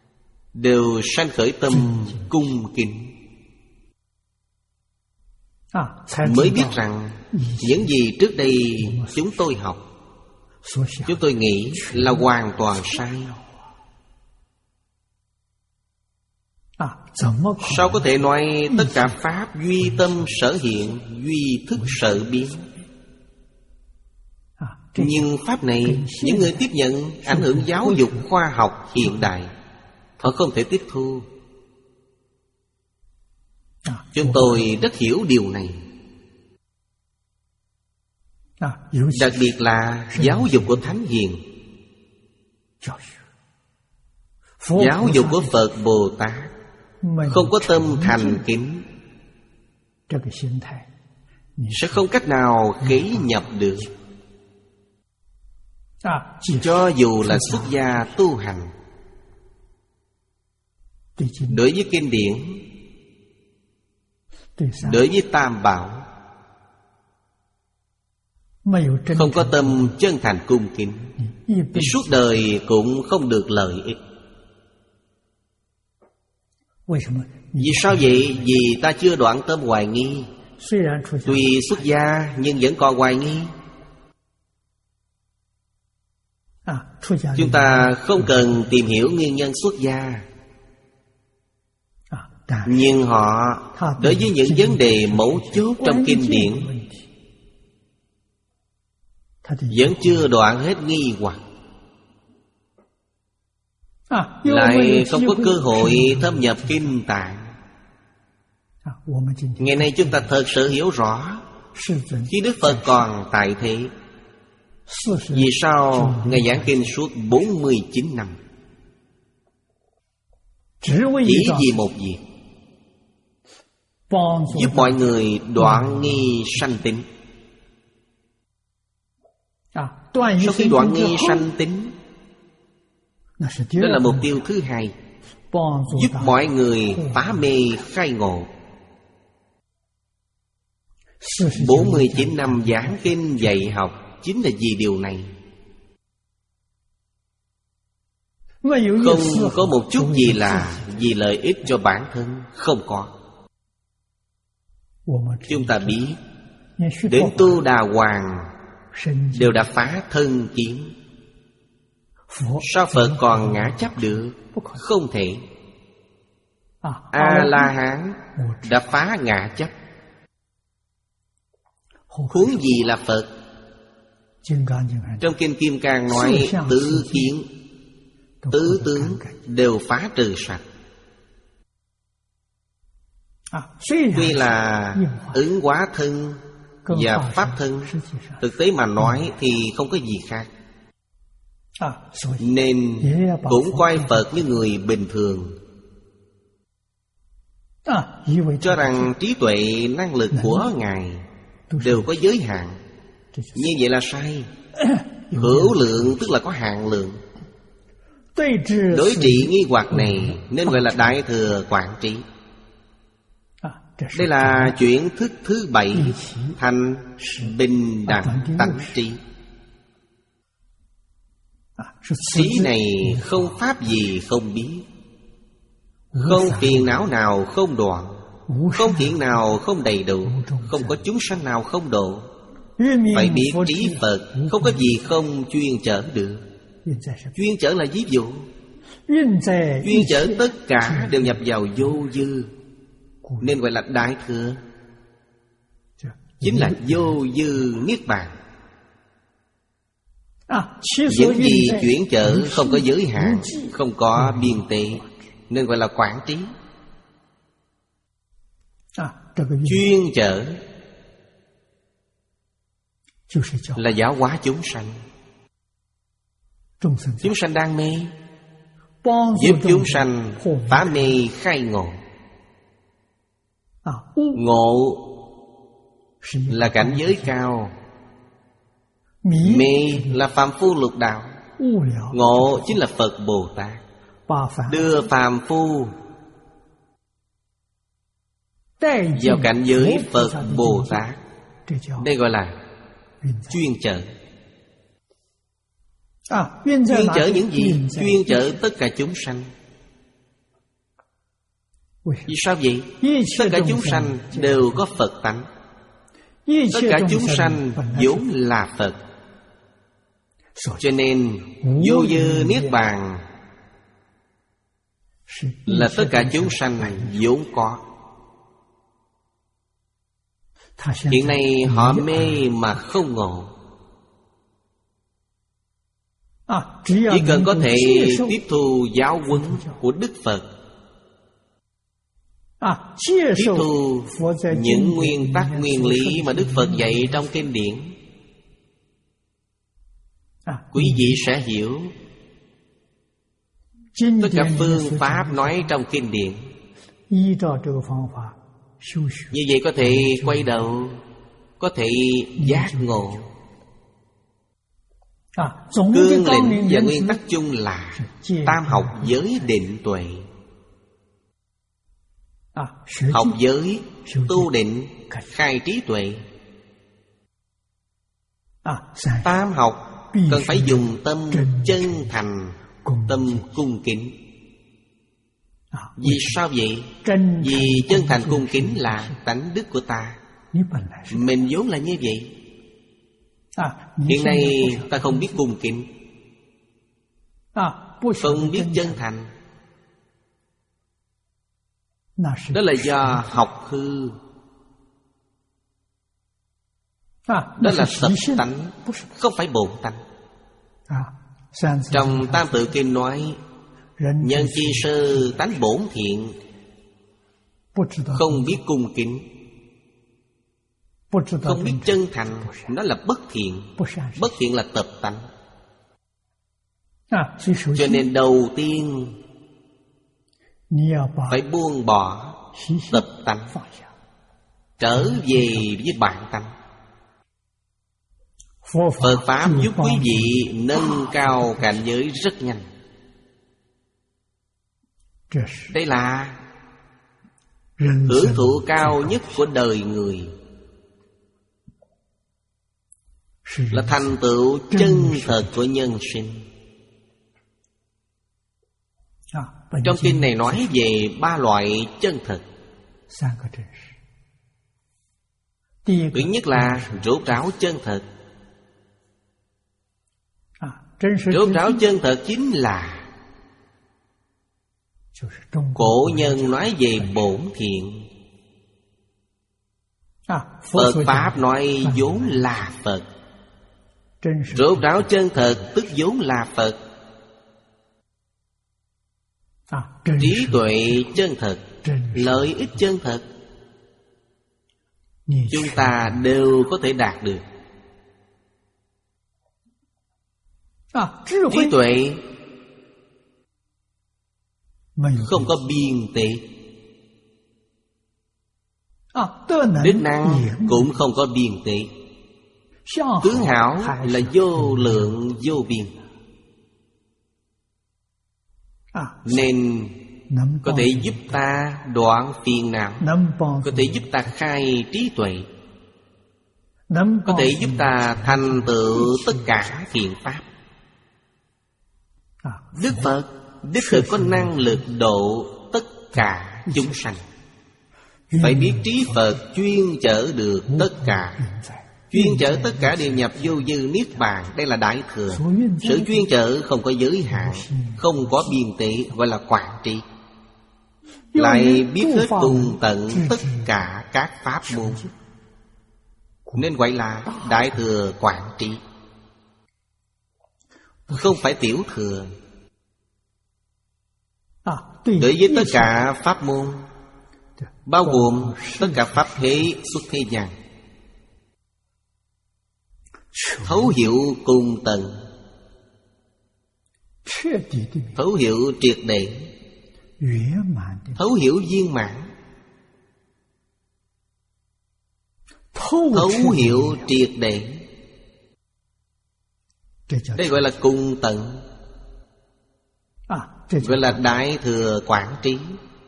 Speaker 1: đều sanh khởi tâm cung kính. mới biết rằng những gì trước đây chúng tôi học, chúng tôi nghĩ là hoàn toàn sai. Sao có thể nói tất cả pháp duy tâm sở hiện, duy thức sở biến? Nhưng pháp này, những người tiếp nhận ảnh hưởng giáo dục khoa học hiện đại, họ không thể tiếp thu. Chúng tôi rất hiểu điều này. Đặc biệt là giáo dục của Thánh Hiền, giáo dục của Phật Bồ Tát không có tâm thành kính, sẽ không cách nào khế nhập được. Cho dù là xuất gia tu hành, đối với kinh điển, đối với Tam Bảo, không có tâm chân thành cung kính, thì suốt đời cũng không được lợi ích. Vì sao vậy? Vì ta chưa đoạn tâm hoài nghi. Tuy xuất gia nhưng vẫn còn hoài nghi. Chúng ta không cần tìm hiểu nguyên nhân xuất gia, nhưng họ đối với những vấn đề mấu chốt trong kinh điển vẫn chưa đoạn hết nghi hoặc, lại không có cơ hội thâm nhập kinh tạng. Ngày nay chúng ta thật sự hiểu rõ, khi Đức Phật còn tại thế, vì sao Ngài giảng kinh suốt bốn mươi chín năm? Chỉ vì một việc: giúp mọi người đoạn nghi sanh tính. Sau khi đoạn nghi sanh tính, đó là mục tiêu thứ hai, giúp mọi người phá mê khai ngộ. Bốn mươi chín năm giảng kinh dạy học chính là vì điều này. Không có một chút gì là vì lợi ích cho bản thân, không có. Chúng ta biết, đến Tu Đà Hoàng đều đã phá thân kiến. Sao Phật còn ngã chấp được? Không thể. A-la-hán đã phá ngã chấp, huống gì là Phật? Trong Kinh Kim Cang nói tứ kiến, tứ tướng đều phá trừ sạch. Tuy là ứng hóa thân và pháp thân, thực tế mà nói thì không có gì khác. Nên cũng coi Phật như người bình thường, cho rằng trí tuệ năng lực của Ngài đều có giới hạn. Như vậy là sai. Hữu lượng tức là có hạn lượng. Đối trị nghi hoặc này nên gọi là Đại Thừa Quảng Trí. Đây là chuyển thức thứ bảy thành bình đẳng tánh trí. Trí này không pháp gì không biết, không phiền não nào không đoạn, không thiện nào không đầy đủ, không có chúng sanh nào không độ. Phải biết trí Phật không có gì không chuyên chở được. Chuyên chở là ví dụ. Chuyên chở tất cả đều nhập vào vô dư, nên gọi là Đại Thừa. Chính là vô dư niết bàn. Những gì chuyển chở không có giới hạn, không có biên tệ, nên gọi là quảng trí. Chuyên chở là giáo hóa chúng sanh. Chúng sanh đang mê, giúp chúng sanh phá mê khai ngộ. Ngộ là cảnh giới cao, mê là phàm phu lục đạo. Ngộ chính là Phật Bồ Tát, đưa phàm phu vào cảnh giới Phật Bồ Tát. Đây gọi là chuyên chở. Chuyên chở những gì? Chuyên chở tất cả chúng sanh. Vì sao vậy? Tất cả chúng sanh đều có Phật tánh. Tất cả chúng sanh vốn là Phật. Cho nên vô dư niết bàn là tất cả chúng sanh vốn có. Hiện nay họ mê mà không ngộ. Chỉ cần có thể tiếp thu giáo huấn của Đức Phật, tiếp thu những nguyên tắc nguyên lý mà Đức Phật dạy trong kinh điển, quý vị sẽ hiểu. Tất cả phương pháp nói trong kinh điển, như vậy có thể quay đầu, có thể giác ngộ. Cương lĩnh và nguyên tắc chung là tam học giới định tuệ. Học giới, tu định, khai trí tuệ. Tam học cần phải dùng tâm chân thành, tâm cung kính. Vì sao vậy? Vì chân thành cung kính là tánh đức của ta. Mình vốn là như vậy. Hiện nay ta không biết cung kính, không biết chân thành. Đó là do học hư. Đó là tập tánh, không phải bổn tánh. Trong Tam Tự Kinh nói, nhân chi sơ tánh bổn thiện, không biết cung kính, không biết chân thành, nó là bất thiện. Bất thiện là tập tánh. Cho nên đầu tiên phải buông bỏ tập tánh, trở về với bản tánh. Phật Pháp giúp quý vị nâng cao cảnh giới rất nhanh. Đây là hưởng thụ cao nhất của đời người, là thành tựu chân thật của nhân sinh. Trong kinh này nói về ba loại chân thật. Thứ nhất là rốt ráo chân thật. Rốt ráo chân thật chính là cổ nhân nói về bổn thiện. Phật Pháp nói vốn là Phật. Rốt ráo chân thật tức vốn là Phật. Trí tuệ chân thật, lợi ích chân thật, chúng ta đều có thể đạt được. Trí tuệ không có biên tệ, đức năng cũng không có biên tệ. Tướng hảo là vô lượng vô biên. Nên có thể giúp ta đoạn phiền não, có thể giúp ta khai trí tuệ, có thể giúp ta thành tựu tất cả thiện pháp. Đức Phật đích thực có năng lực độ tất cả chúng sanh. Phải biết trí Phật chuyên chở được tất cả, chuyên chở tất cả đều nhập vô dư niết bàn. Đây là đại thừa. Sự chuyên chở không có giới hạn, không có biên tệ, gọi là quản trị. Lại biết hết cùng tận tất cả các pháp môn, nên gọi là đại thừa quản trị, không phải tiểu thừa. Đối với tất cả pháp môn, bao gồm tất cả pháp thế xuất thế gian, thấu hiểu cùng tận, thấu hiểu triệt để, thấu hiểu viên mãn, thấu hiểu triệt để. Đây gọi là cùng tận, gọi là đại thừa quảng trí.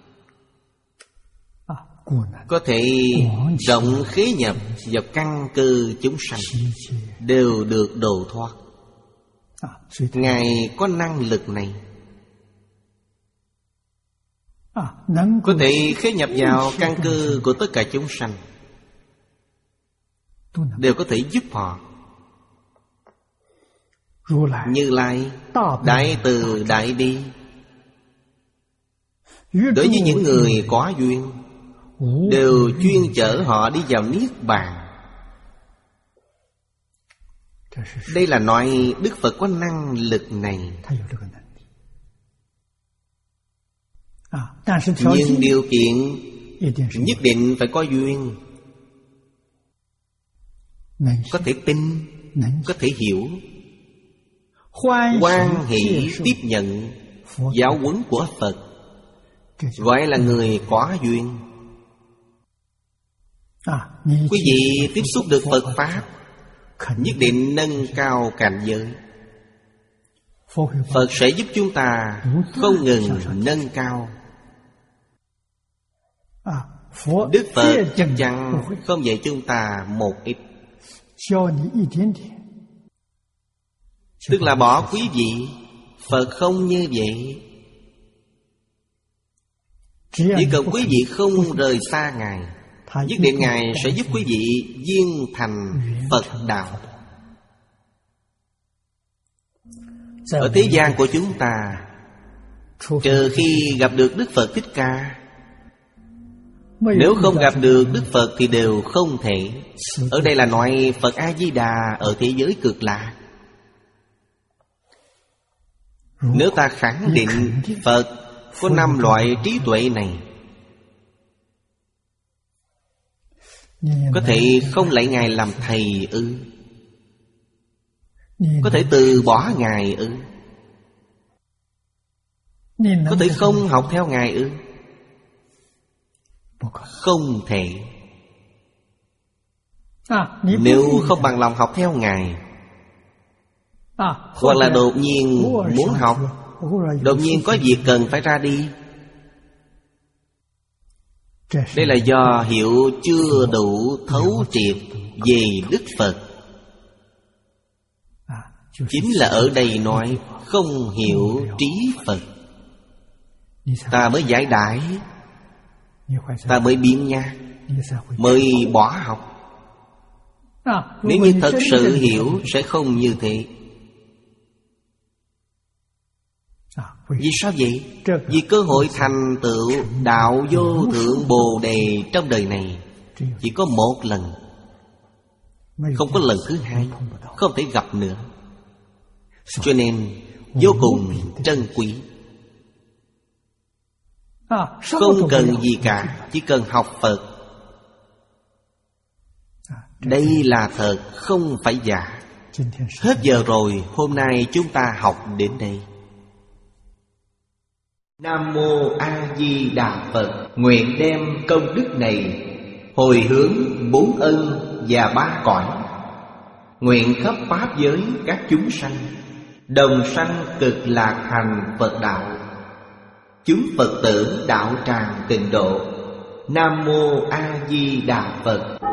Speaker 1: Có thể rộng khế nhập vào căn cơ chúng sanh, đều được độ thoát. Ngài có năng lực này, có thể khế nhập vào căn cơ của tất cả chúng sanh. đều có thể giúp họ. Như Lai đại từ đại bi, đối với những người có duyên đều chuyên chở họ đi vào niết bàn. Đây là nói Đức Phật có năng lực này. Nhưng điều kiện nhất định phải có duyên, có thể tin, có thể hiểu, hoan hỷ tiếp nhận giáo huấn của Phật, gọi là người có duyên. Quý vị tiếp xúc được Phật Pháp, nhất định nâng cao cảnh giới. Phật sẽ giúp chúng ta không ngừng nâng cao. Đức Phật chắc chắn không dạy chúng ta một ít, tức là bỏ quý vị. Phật không như vậy. Chỉ cần quý vị không rời xa Ngài, nhất định Ngài sẽ giúp quý vị viên thành Phật đạo. Ở thế gian của chúng ta, trừ khi gặp được Đức Phật Thích Ca, nếu không gặp được Đức Phật thì đều không thể. Ở đây là nói Phật A-di-đà ở thế giới Cực Lạc. Nếu ta khẳng định Phật có năm loại trí tuệ này, có thể không lấy Ngài làm thầy ư? Có thể từ bỏ Ngài ư? Có thể không học theo Ngài ư? Không thể. Nếu không bằng lòng học theo Ngài, hoặc là đột nhiên muốn học, đột nhiên có việc cần phải ra đi, đây là do hiểu chưa đủ thấu triệt về Đức Phật. Chính là ở đây nói không hiểu trí Phật, ta mới giải đãi, ta mới biến nhát, mới bỏ học. Nếu như thật sự hiểu sẽ không như thế. Vì sao vậy? Vì cơ hội thành tựu đạo vô thượng Bồ Đề trong đời này chỉ có một lần, không có lần thứ hai, không thể gặp nữa. Cho nên vô cùng trân quý. Không cần gì cả, chỉ cần học Phật. Đây là thật, không phải giả. Hết giờ rồi, hôm nay chúng ta học đến đây. Nam Mô A Di Đà Phật. Nguyện đem công đức này hồi hướng bốn ân và ba cõi, nguyện khắp pháp giới các chúng sanh đồng sanh cực lạc hành Phật đạo, chúng Phật tử đạo tràng tịnh độ. Nam Mô A Di Đà Phật.